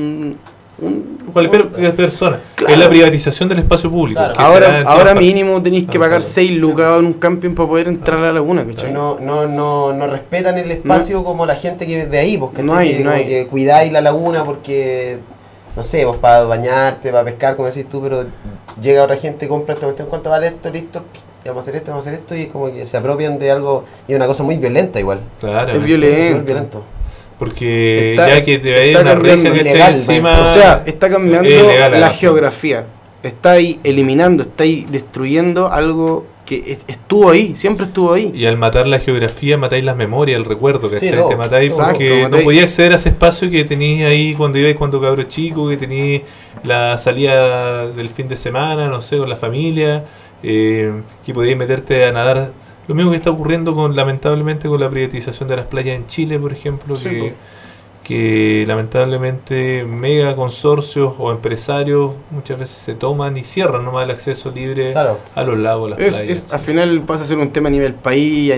cualquier persona. Claro. Es la privatización del espacio público. Claro. Ahora mínimo tenéis que pagar 6 lucas en un camping para poder entrar a la laguna, ¿cachai? No respetan el espacio como la gente que vive de ahí, porque no hay. Que cuidáis la laguna porque, no sé, vos para bañarte, para pescar, como decís tú, pero llega otra gente, compra esta cuestión, ¿cuánto vale esto? Listo, vamos a hacer esto, y es como que se apropian de algo, y es una cosa muy violenta igual. Claro. Es violento. Porque ya que te veis una reja que está encima, o sea, está cambiando la geografía, está ahí eliminando, está ahí destruyendo algo que estuvo ahí, siempre estuvo ahí. Y al matar la geografía matáis las memorias, el recuerdo, ¿cachai? Sí, te matáis porque no podías acceder a ese espacio que tenías ahí cuando ibais cuando cabro chico, que tenías la salida del fin de semana, no sé, con la familia, que podías meterte a nadar. Lo mismo que está ocurriendo lamentablemente con la privatización de las playas en Chile, por ejemplo, sí, que lamentablemente mega consorcios o empresarios muchas veces se toman y cierran nomás el acceso libre a los lagos, a las playas. Al final pasa a ser un tema a nivel país, a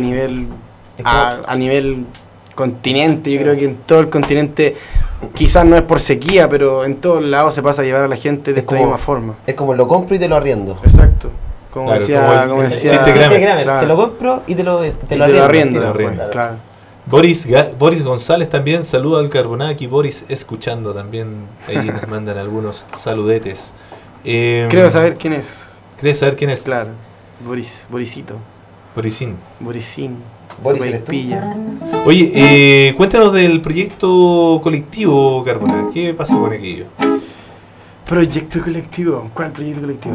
nivel continente. Yo creo que en todo el continente, quizás no es por sequía, pero en todos lados se pasa a llevar a la gente de esta misma forma. Es como lo compro y te lo arriendo. Exacto. Como decía, claro. Te lo compro y te lo arriendo. Claro. Boris González también saluda al Carbonaki. Boris escuchando también. Ahí nos mandan algunos saludetes. Creo saber quién es. ¿Crees saber quién es? Claro. Borisito. Borisín. Boris pilla. Oye, cuéntanos del proyecto colectivo, Carbonaki. ¿Qué pasa con aquello? ¿Proyecto colectivo? ¿Cuál proyecto colectivo?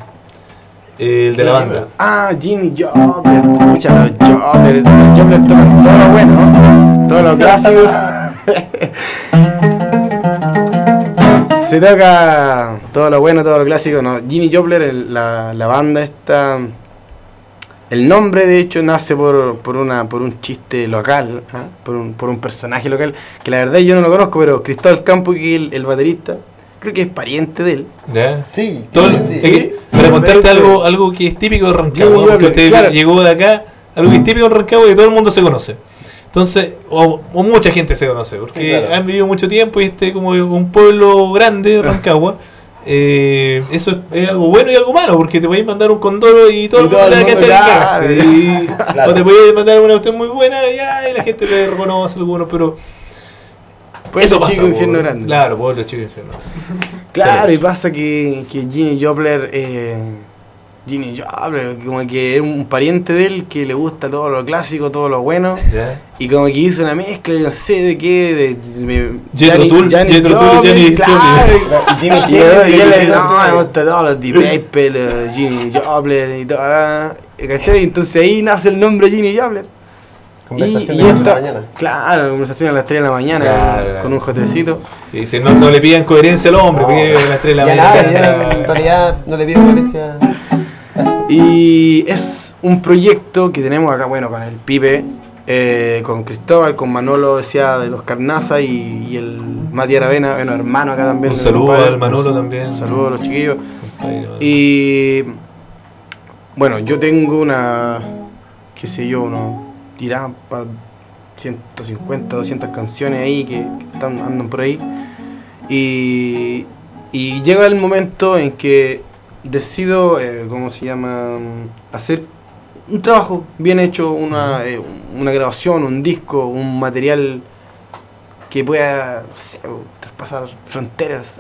El de la banda. Ginny Joplin. Pucha, los Joplin tocan todo lo bueno, todo lo clásico. Se toca todo lo bueno, todo lo clásico. No, Ginny Joplin, la banda esta. El nombre de hecho nace por un chiste local, por un personaje local, que la verdad yo no lo conozco, pero Cristóbal Campo, que es el baterista, creo que es pariente de él. ¿Ya? Sí, sí. Para contarte algo que es típico de Rancagua, porque usted llegó de acá, algo que es típico de Rancagua y todo el mundo se conoce. Entonces, o mucha gente se conoce, porque han vivido mucho tiempo y como un pueblo grande de Rancagua. Eso es algo bueno y algo malo, porque te podéis mandar un condoro y todo el mundo te va a cachar y o te podéis mandar una cuestión muy buena y la gente te reconoce algunos, pero pues eso pasa, chico infierno grande. Claro, pueblo chico infierno. Claro, y pasa que Ginny Joplin Ginny Joplin, como que es un pariente de él que le gusta todo lo clásico, todo lo bueno. ¿Ya? Y como que hizo una mezcla, no sé de qué, Jethro Tull y Johnny claro. Y Jimmy Y él le Hendrix, dice, no, me gusta todos los Deep Purple, los Ginny Joplin y todo, ¿cachai? Entonces ahí nace el nombre Ginny Joplin. Conversación Y de esta- la mañana. Claro, conversación a las 3 de la mañana Claro. con un jotecito. Y dice, no le pidan coherencia al hombre, porque a las 3 de la Ya mañana. nada, ya en realidad no le pido coherencia. Y es un proyecto que tenemos acá, bueno, con el Pipe, con Cristóbal, con Manolo, decía, de los Carnaza y el Mati Aravena, bueno, hermano acá también. Un de saludo compadre. al Manolo también. Un saludo a los chiquillos. Compadre. Y bueno, yo tengo una, qué sé yo, tirada para 150, 200 canciones ahí que andan por ahí. Y llega el momento en que decido, ¿cómo se llama? Hacer un trabajo bien hecho, una grabación, un disco, un material que pueda, no sé, traspasar fronteras.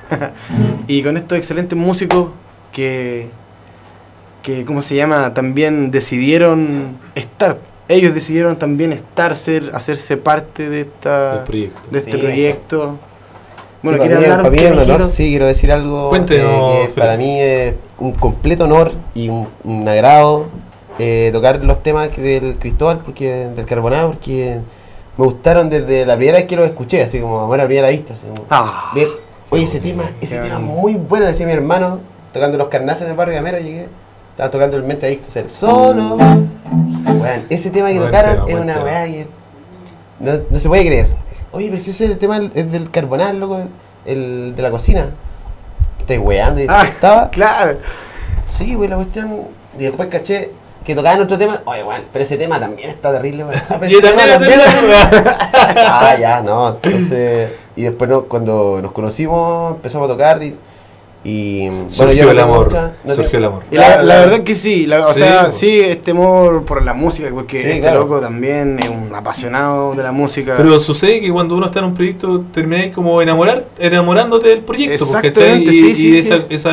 Y con estos excelentes músicos que ¿cómo se llama? También decidieron estar. Ellos decidieron también hacerse parte de Del proyecto. de este Sí. proyecto. Bueno, Sí, ¿quiere para hablar mí es un usted, honor, mijito? sí, quiero decir algo Cuéntenos, que Felipe. para mí es un completo honor y un agrado tocar los temas del Cristóbal, del Carbonado, porque me gustaron desde la primera vez que los escuché, así como amor a primera vista. Así como, Ah. oye, ese tema muy bueno, le decía mi hermano, tocando los Carnazas en el barrio Gamero, llegué, estaba tocando el Mente Adicto, el solo. Weón, ese tema que Buen tocaron tema, es buen una tema. weá que no se puede creer. Oye, pero si ese es el tema es del Carbonal, loco, el de la cocina. Estoy weando y estaba. Claro. Sí, güey, la cuestión. Y después caché que tocaban otro tema. Oye, weón, pero ese tema también está terrible, weón. Ah, pero Y ese también tema también. Ah, ya, no. Entonces. Y después cuando nos conocimos, empezamos a tocar y Surgió no el tengo amor. mucha- no Surgió tengo- el amor. Y la verdad que sí, o Sí, sea, po. sí, este amor por la música, porque Sí, este claro. loco también es un apasionado de la música. Pero sucede que cuando uno está en un proyecto termináis como enamorándote del proyecto, pues, Exactamente, ¿cachai? sí, sí, Y sí.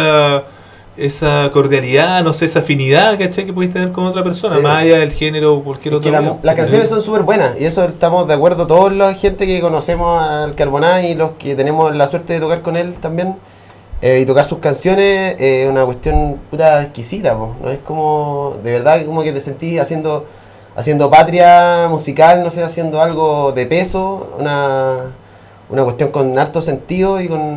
esa cordialidad, no sé, esa afinidad, ¿cachai? Que podéis tener con otra persona, Sí. más allá del género o cualquier Es otro. que las canciones son súper buenas y eso estamos de acuerdo todos la gente que conocemos al Carboná y los que tenemos la suerte de tocar con él también y tocar sus canciones es una cuestión puta exquisita, po. No es como de verdad como que te sentís haciendo patria musical, no sé, haciendo algo de peso, una cuestión con harto sentido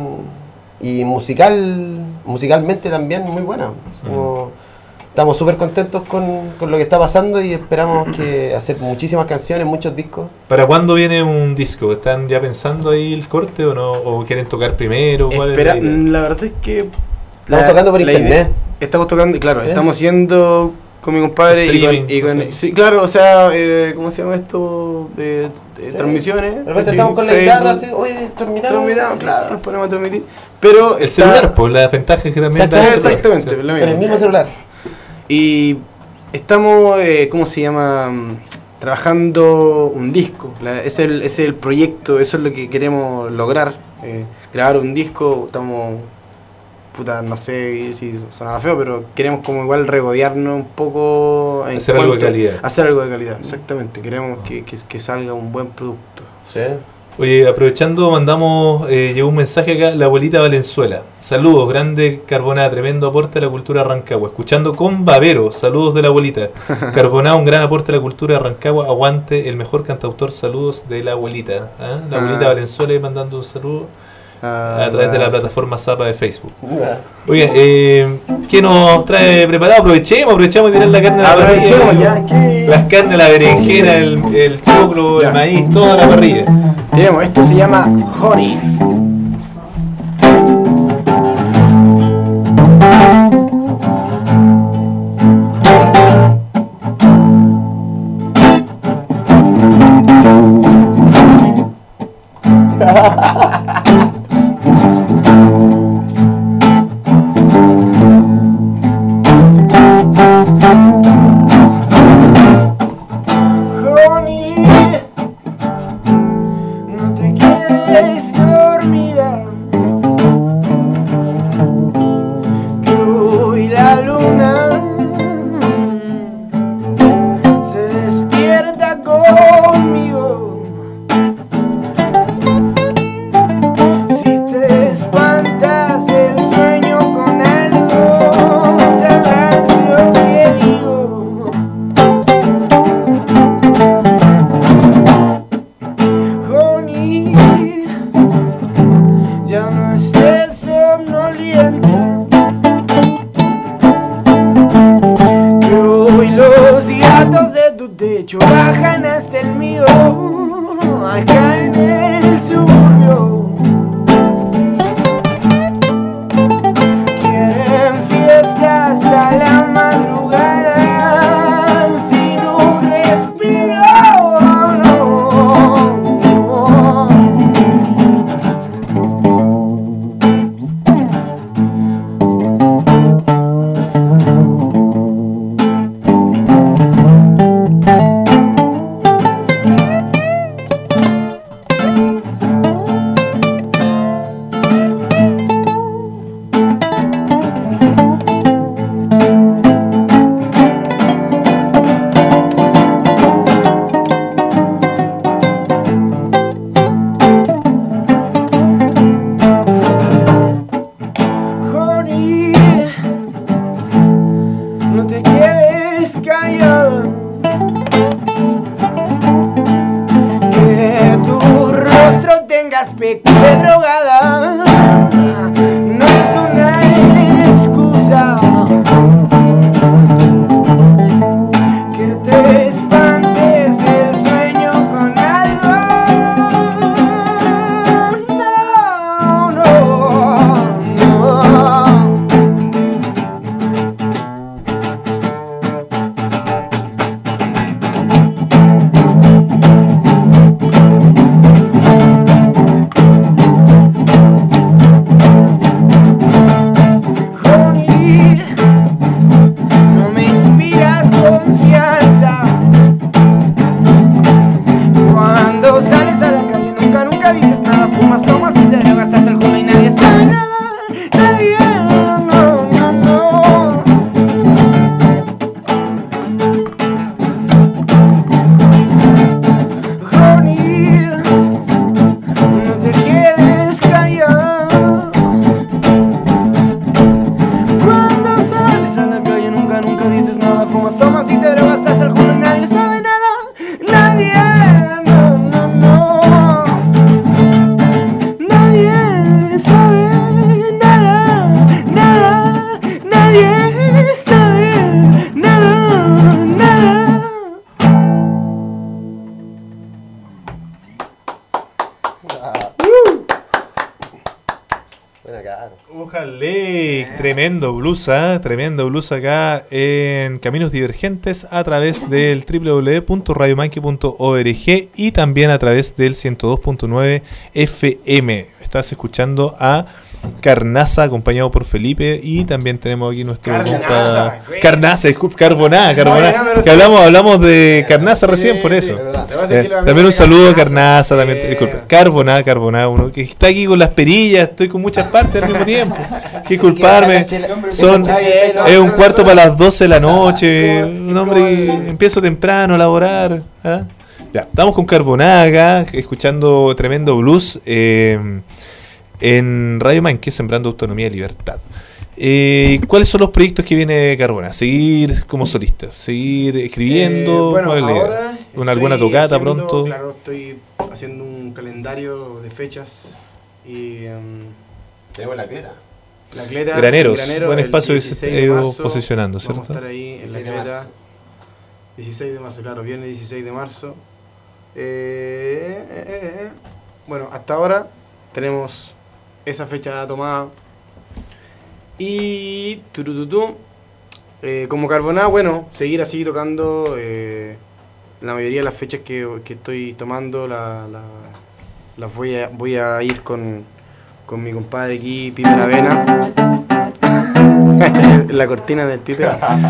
y musicalmente también muy buena. Como, estamos súper contentos con lo que está pasando y esperamos que hacer muchísimas canciones, muchos discos. ¿Para cuándo viene un disco? ¿Están ya pensando ahí el corte o no? ¿O quieren tocar primero? ¿Cuál es Espera, la idea? la verdad es que Estamos tocando por internet. idea- estamos tocando, claro, Sí. estamos yendo con mi compadre Streaming, y con sí. sí, claro, o sea, ¿cómo se llama esto? De Sí. transmisiones. De repente estamos con la Facebook, guitarra así, oye, transmitamos. claro, nos ponemos a transmitir. Pero El está- celular, pues la ventaja es que también da el celular, Exactamente, ¿cierto? lo Con el mismo celular. Y estamos, ¿cómo se llama? Trabajando un disco. Ese es el proyecto, eso es lo que queremos lograr. Grabar un disco, estamos, puta, no sé si sonará feo, pero queremos como igual regodearnos un poco. En Hacer algo de cuanto- calidad. Hacer algo de calidad, exactamente. Queremos que salga un buen producto. Sí. Oye, aprovechando, mandamos, llegó un mensaje acá, la abuelita Valenzuela. Saludos, grande Carbonada, tremendo aporte a la cultura de Rancagua. Escuchando con Babero, saludos de la abuelita. Carbonada, un gran aporte a la cultura de Rancagua. Aguante, el mejor cantautor, saludos de la abuelita. ¿Ah? La abuelita Valenzuela y mandando un saludo a través de la plataforma Zapa de Facebook. Oye, ¿qué nos trae preparado? Aprovechemos de tirar la carne a la parrilla. Aprovechemos ya que- Las carnes, la berenjena, el choclo, Ya. el maíz, toda la parrilla. Tenemos, esto se llama Honey. Honey, no te quedes dormida. techo bajan hasta el mío, acá en el suburbio. Quieren fiesta hasta la madrugada, sin un respiro, no. Tremendo blues acá en Caminos Divergentes a través del www.radiomanque.org y también a través del 102.9 FM. Estás escuchando a Carnaza, acompañado por Felipe, y también tenemos aquí nuestro Carnaza, disculpe, Carboná, que hablamos de Carnaza recién, por eso. También un saludo a Carnaza, también, disculpe, Carboná, uno que está aquí con las perillas, estoy con muchas partes al mismo tiempo. Disculparme, es un cuarto para las 12 de la noche, un hombre que empiezo temprano a laborar. Ya, estamos con Carboná acá, escuchando tremendo blues. En Radio Manque, Sembrando Autonomía y Libertad. ¿Cuáles son los proyectos que viene Carbona? ¿Seguir como solista? ¿Seguir escribiendo? Bueno, ahora ¿Alguna tocata pronto? Claro, estoy haciendo un calendario de fechas y tenemos la Cleta. La Cleta, Graneros, buen espacio que se ha ido posicionando, ¿cierto? Vamos a estar ahí en la Cleta. 16 de marzo, claro, viernes 16 de marzo. Bueno, hasta ahora tenemos esa fecha tomada. Y como Carboná, bueno, seguir así tocando. La mayoría de las fechas que estoy tomando las voy a ir con mi compadre aquí, Pipe Lavena. La cortina del Pipe.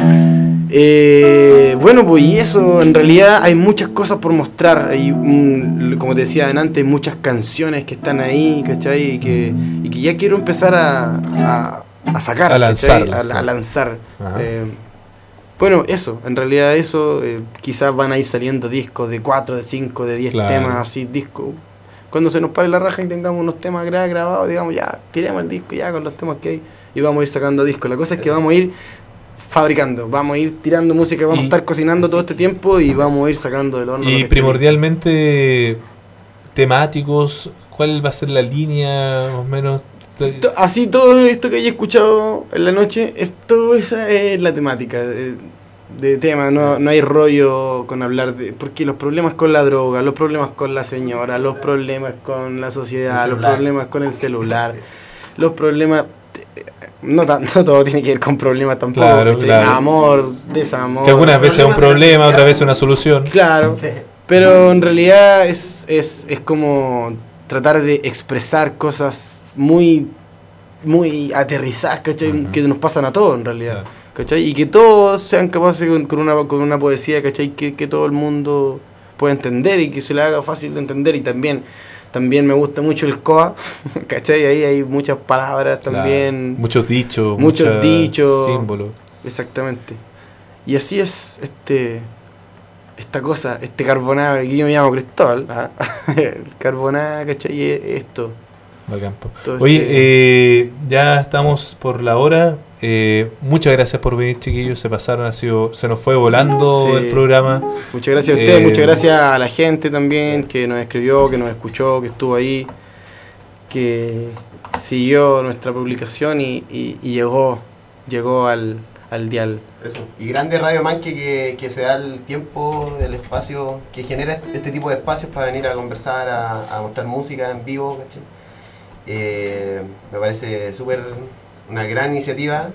Bueno, pues y eso, en realidad hay muchas cosas por mostrar. Hay como te decía antes, muchas canciones que están ahí, ¿cachai? Y que ya quiero empezar a sacar, a lanzar. A lanzar. Bueno, eso, en realidad eso, quizás van a ir saliendo discos de 4, de 5, de 10 temas, así, discos. Cuando se nos pare la raja y tengamos unos temas grabados, digamos, ya, tiremos el disco ya con los temas que hay y vamos a ir sacando discos. La cosa es que vamos a ir fabricando, vamos a ir tirando música, vamos a estar cocinando todo este tiempo y vamos a ir sacando del horno. Y primordialmente temáticos, ¿cuál va a ser la línea más o menos? Así todo esto que haya escuchado en la noche, esa es la temática. de temas, no hay rollo con hablar de... Porque los problemas con la droga, los problemas con la señora, los problemas con la sociedad, los problemas con el celular, los problemas... No todo tiene que ver con problemas tampoco. Claro, claro. Amor, desamor. Que algunas veces es un problema, otras veces una solución. Claro, Sí. pero en realidad es como tratar de expresar cosas muy aterrizadas, ¿cachai? Que nos pasan a todos en realidad. Claro. ¿Cachai? Y que todos sean capaces con una poesía, ¿cachai? Que todo el mundo pueda entender y que se le haga fácil de entender. Y también me gusta mucho el COA, ¿cachai? Ahí hay muchas palabras también. Claro. Muchos dichos, símbolos. Exactamente. Y así es esta cosa, este carbonado, que yo me llamo Cristóbal, ¿ah? El carbonado, ¿cachai? Esto. Bacán, po. Todo Oye, ya estamos por la hora. Muchas gracias por venir, chiquillos. Se pasaron, se nos fue volando Sí. el programa. Muchas gracias a ustedes, muchas gracias a la gente también que nos escribió, que nos escuchó, que estuvo ahí, que siguió nuestra publicación y llegó al dial. Eso. Y grande Radio Manque que se da el tiempo, el espacio, que genera este tipo de espacios para venir a conversar, a mostrar música en vivo, ¿cachai? Me parece súper una gran iniciativa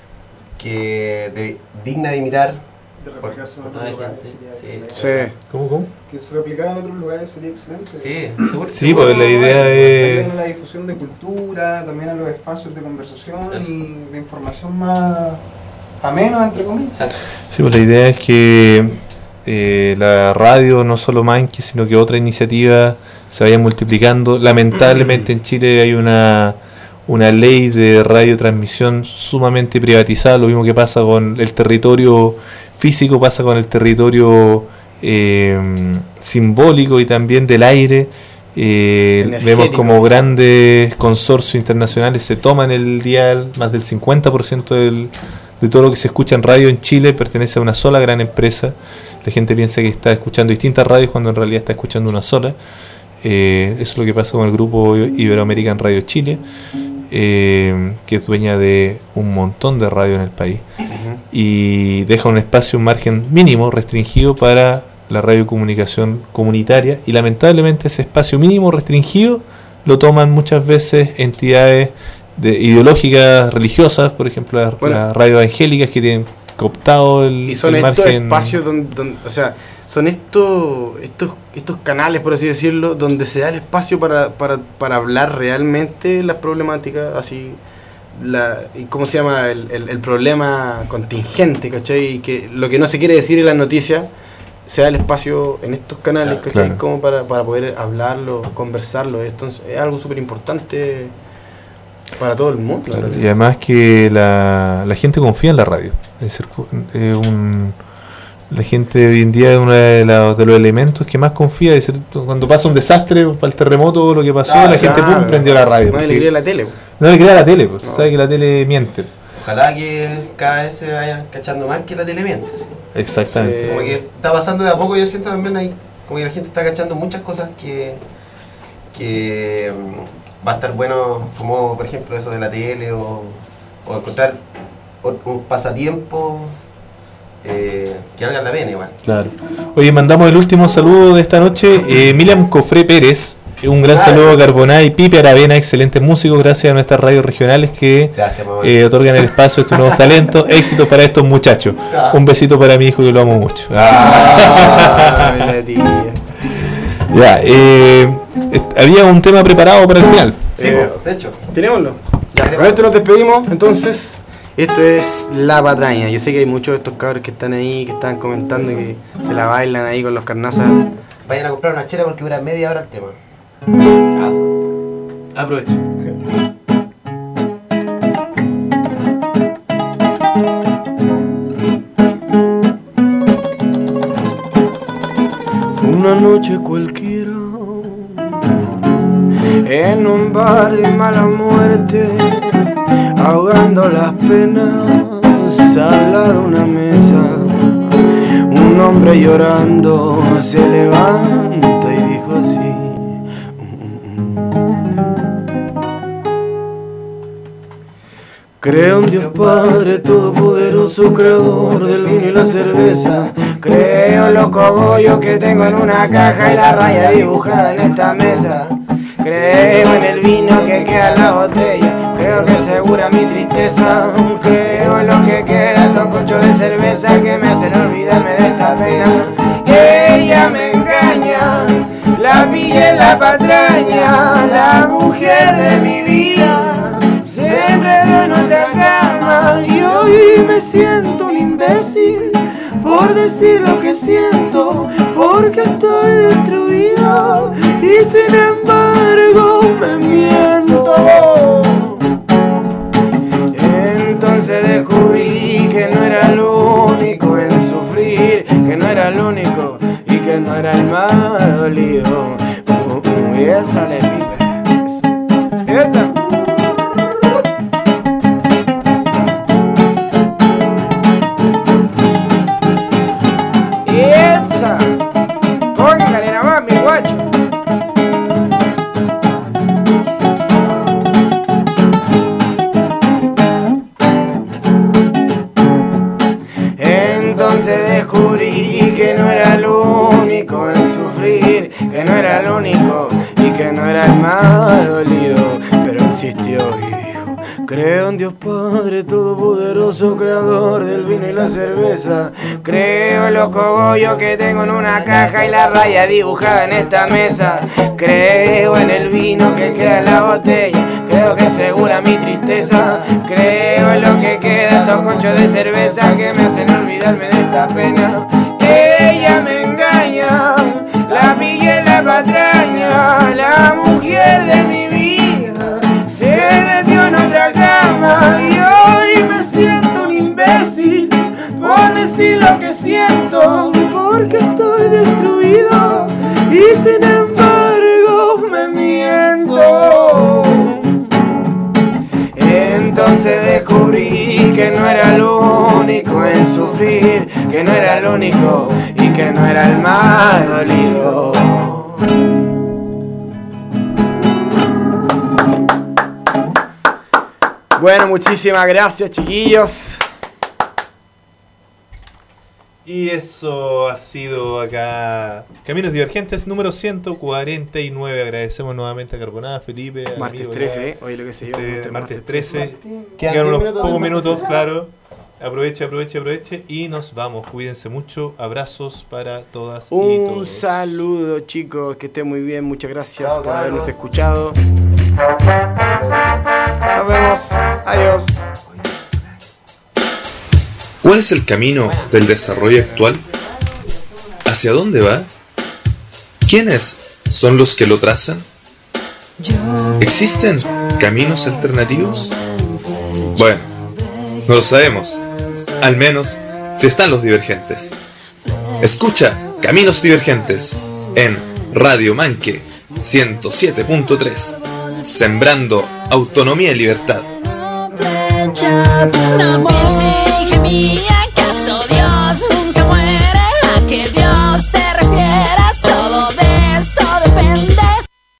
digna de imitar. De replicarse en por otros toda la lugares gente. sería excelente. ¿Cómo? Que se replicara en otros lugares sería excelente. Sí, seguro. Sí, porque la idea es... También a la difusión de cultura, también a los espacios de conversación Eso. y de información más ameno, entre comillas. Exacto. Sí, pues la idea es que la radio, no solo Manque, sino que otra iniciativa se vaya multiplicando. Lamentablemente en Chile hay una ley de radiotransmisión sumamente privatizada. Lo mismo que pasa con el territorio físico, pasa con el territorio simbólico y también del aire. Vemos como grandes consorcios internacionales se toman el dial. Más del 50% de todo lo que se escucha en radio en Chile pertenece a una sola gran empresa. La gente piensa que está escuchando distintas radios cuando en realidad está escuchando una sola. Eso es lo que pasa con el grupo Iberoamerican Radio Chile, que es dueña de un montón de radios en el país. Y deja un espacio, un margen mínimo restringido para la radiocomunicación comunitaria, y lamentablemente ese espacio mínimo restringido lo toman muchas veces entidades ideológicas religiosas, por ejemplo las radios evangélicas, que tienen cooptado el Y son el estos margen. espacios donde, o sea, son estos canales, por así decirlo, donde se da el espacio para hablar realmente las problemáticas, así, y ¿cómo se llama? El problema contingente, ¿cachai? Y que lo que no se quiere decir en las noticias, se da el espacio en estos canales, ¿cachai? Claro. Como para poder hablarlo, conversarlo. Esto es algo súper importante para todo el mundo. Claro, y además que la gente confía en la radio. Es decir, la gente hoy en día es uno de los elementos que más confía. Es decir, cuando pasa un desastre, para el terremoto, lo que pasó, la gente prendió la radio. No le porque cree la tele. no le crea a la tele, pues, No. sabe que la tele miente. Ojalá que cada vez se vayan cachando más que la tele miente. ¿Sí? Exactamente. Como que está pasando de a poco, yo siento también ahí, como que la gente está cachando muchas cosas que va a estar bueno, como por ejemplo eso de la tele o encontrar un pasatiempo que valga la pena igual. Claro. Oye, mandamos el último saludo de esta noche. Miriam Cofré Pérez. Un gran saludo a Carboná y Pipe Aravena, excelentes músicos, gracias a nuestras radios regionales que Gracias, mamá. otorgan el espacio a estos nuevos talentos. Éxito para estos muchachos. Un besito para mi hijo, que lo amo mucho. Ay, la tía. Ya, había un tema preparado para el final. Sí, de hecho. Tenémoslo. Ya, con esto nos despedimos. Entonces, esto es La Patraña. Yo sé que hay muchos de estos cabros que están ahí, que están comentando, que se la bailan ahí con los carnazas. Vayan a comprar una chela porque dura media hora el tema. Aprovecho. Fue una noche cualquiera en un bar de mala muerte, ahogando las penas al lado de una mesa. Un hombre llorando se levanta y dijo así: creo en Dios Padre Todopoderoso, poderoso creador del vino y la cerveza. Creo en los cogollos que tengo en una caja y la raya dibujada en esta mesa. Creo en el vino que queda en la botella, creo que asegura mi tristeza. Creo en lo que queda, estos conchos de cerveza que me hacen olvidarme de esta pena. Ella me engaña, la pilla en la patraña, la mujer de mi vida se enredó en otra cama y hoy me siento un imbécil por decir lo que siento, porque estoy destruido y sin embargo me miento. Entonces descubrí que no era el único en sufrir, que no era el único y que no era el más dolido. Y esa le pipe. Esa. Esa. Póngale nomás, mi guacho. Entonces descubrí que no era el único en sufrir, que no era el único y que no era el más dolido, pero insistió y dijo: creo en Dios Padre Todopoderoso, creador del vino y la cerveza. Creo en los cogollos que tengo en una caja y la raya dibujada en esta mesa. Creo en el vino que queda en la botella, creo que asegura mi tristeza. Creo en lo que queda, estos conchos de cerveza que me hacen olvidarme de esta pena. Ella me engaña, la pilla en la patraña, la mujer de mi vida se metió en otra cama y hoy me siento un imbécil por decir lo que siento, porque estoy destruido y sin embargo me miento. Entonces descubrí que no era el único en sufrir, que no era el único y que no era el más dolido. Bueno, muchísimas gracias, chiquillos. Y eso ha sido acá Caminos Divergentes número 149. Agradecemos nuevamente a Carbonada, Felipe, Martes amigo, 13, hoy lo que se dio. martes 13. Quedan Quedan unos 10 minutos pocos de minutos, martes. claro. Aproveche y nos vamos. Cuídense mucho. Abrazos para todas y Un todos. saludo, chicos, que estén muy bien. Muchas gracias Chao, por cabros. habernos escuchado. Nos vemos. Adiós. ¿Cuál es el camino del desarrollo actual? ¿Hacia dónde va? ¿Quiénes son los que lo trazan? ¿Existen caminos alternativos? Bueno, no lo sabemos. Al menos si están los divergentes. Escucha Caminos Divergentes en Radio Manque 107.3. Sembrando autonomía y libertad. No piense, hija mía, que soy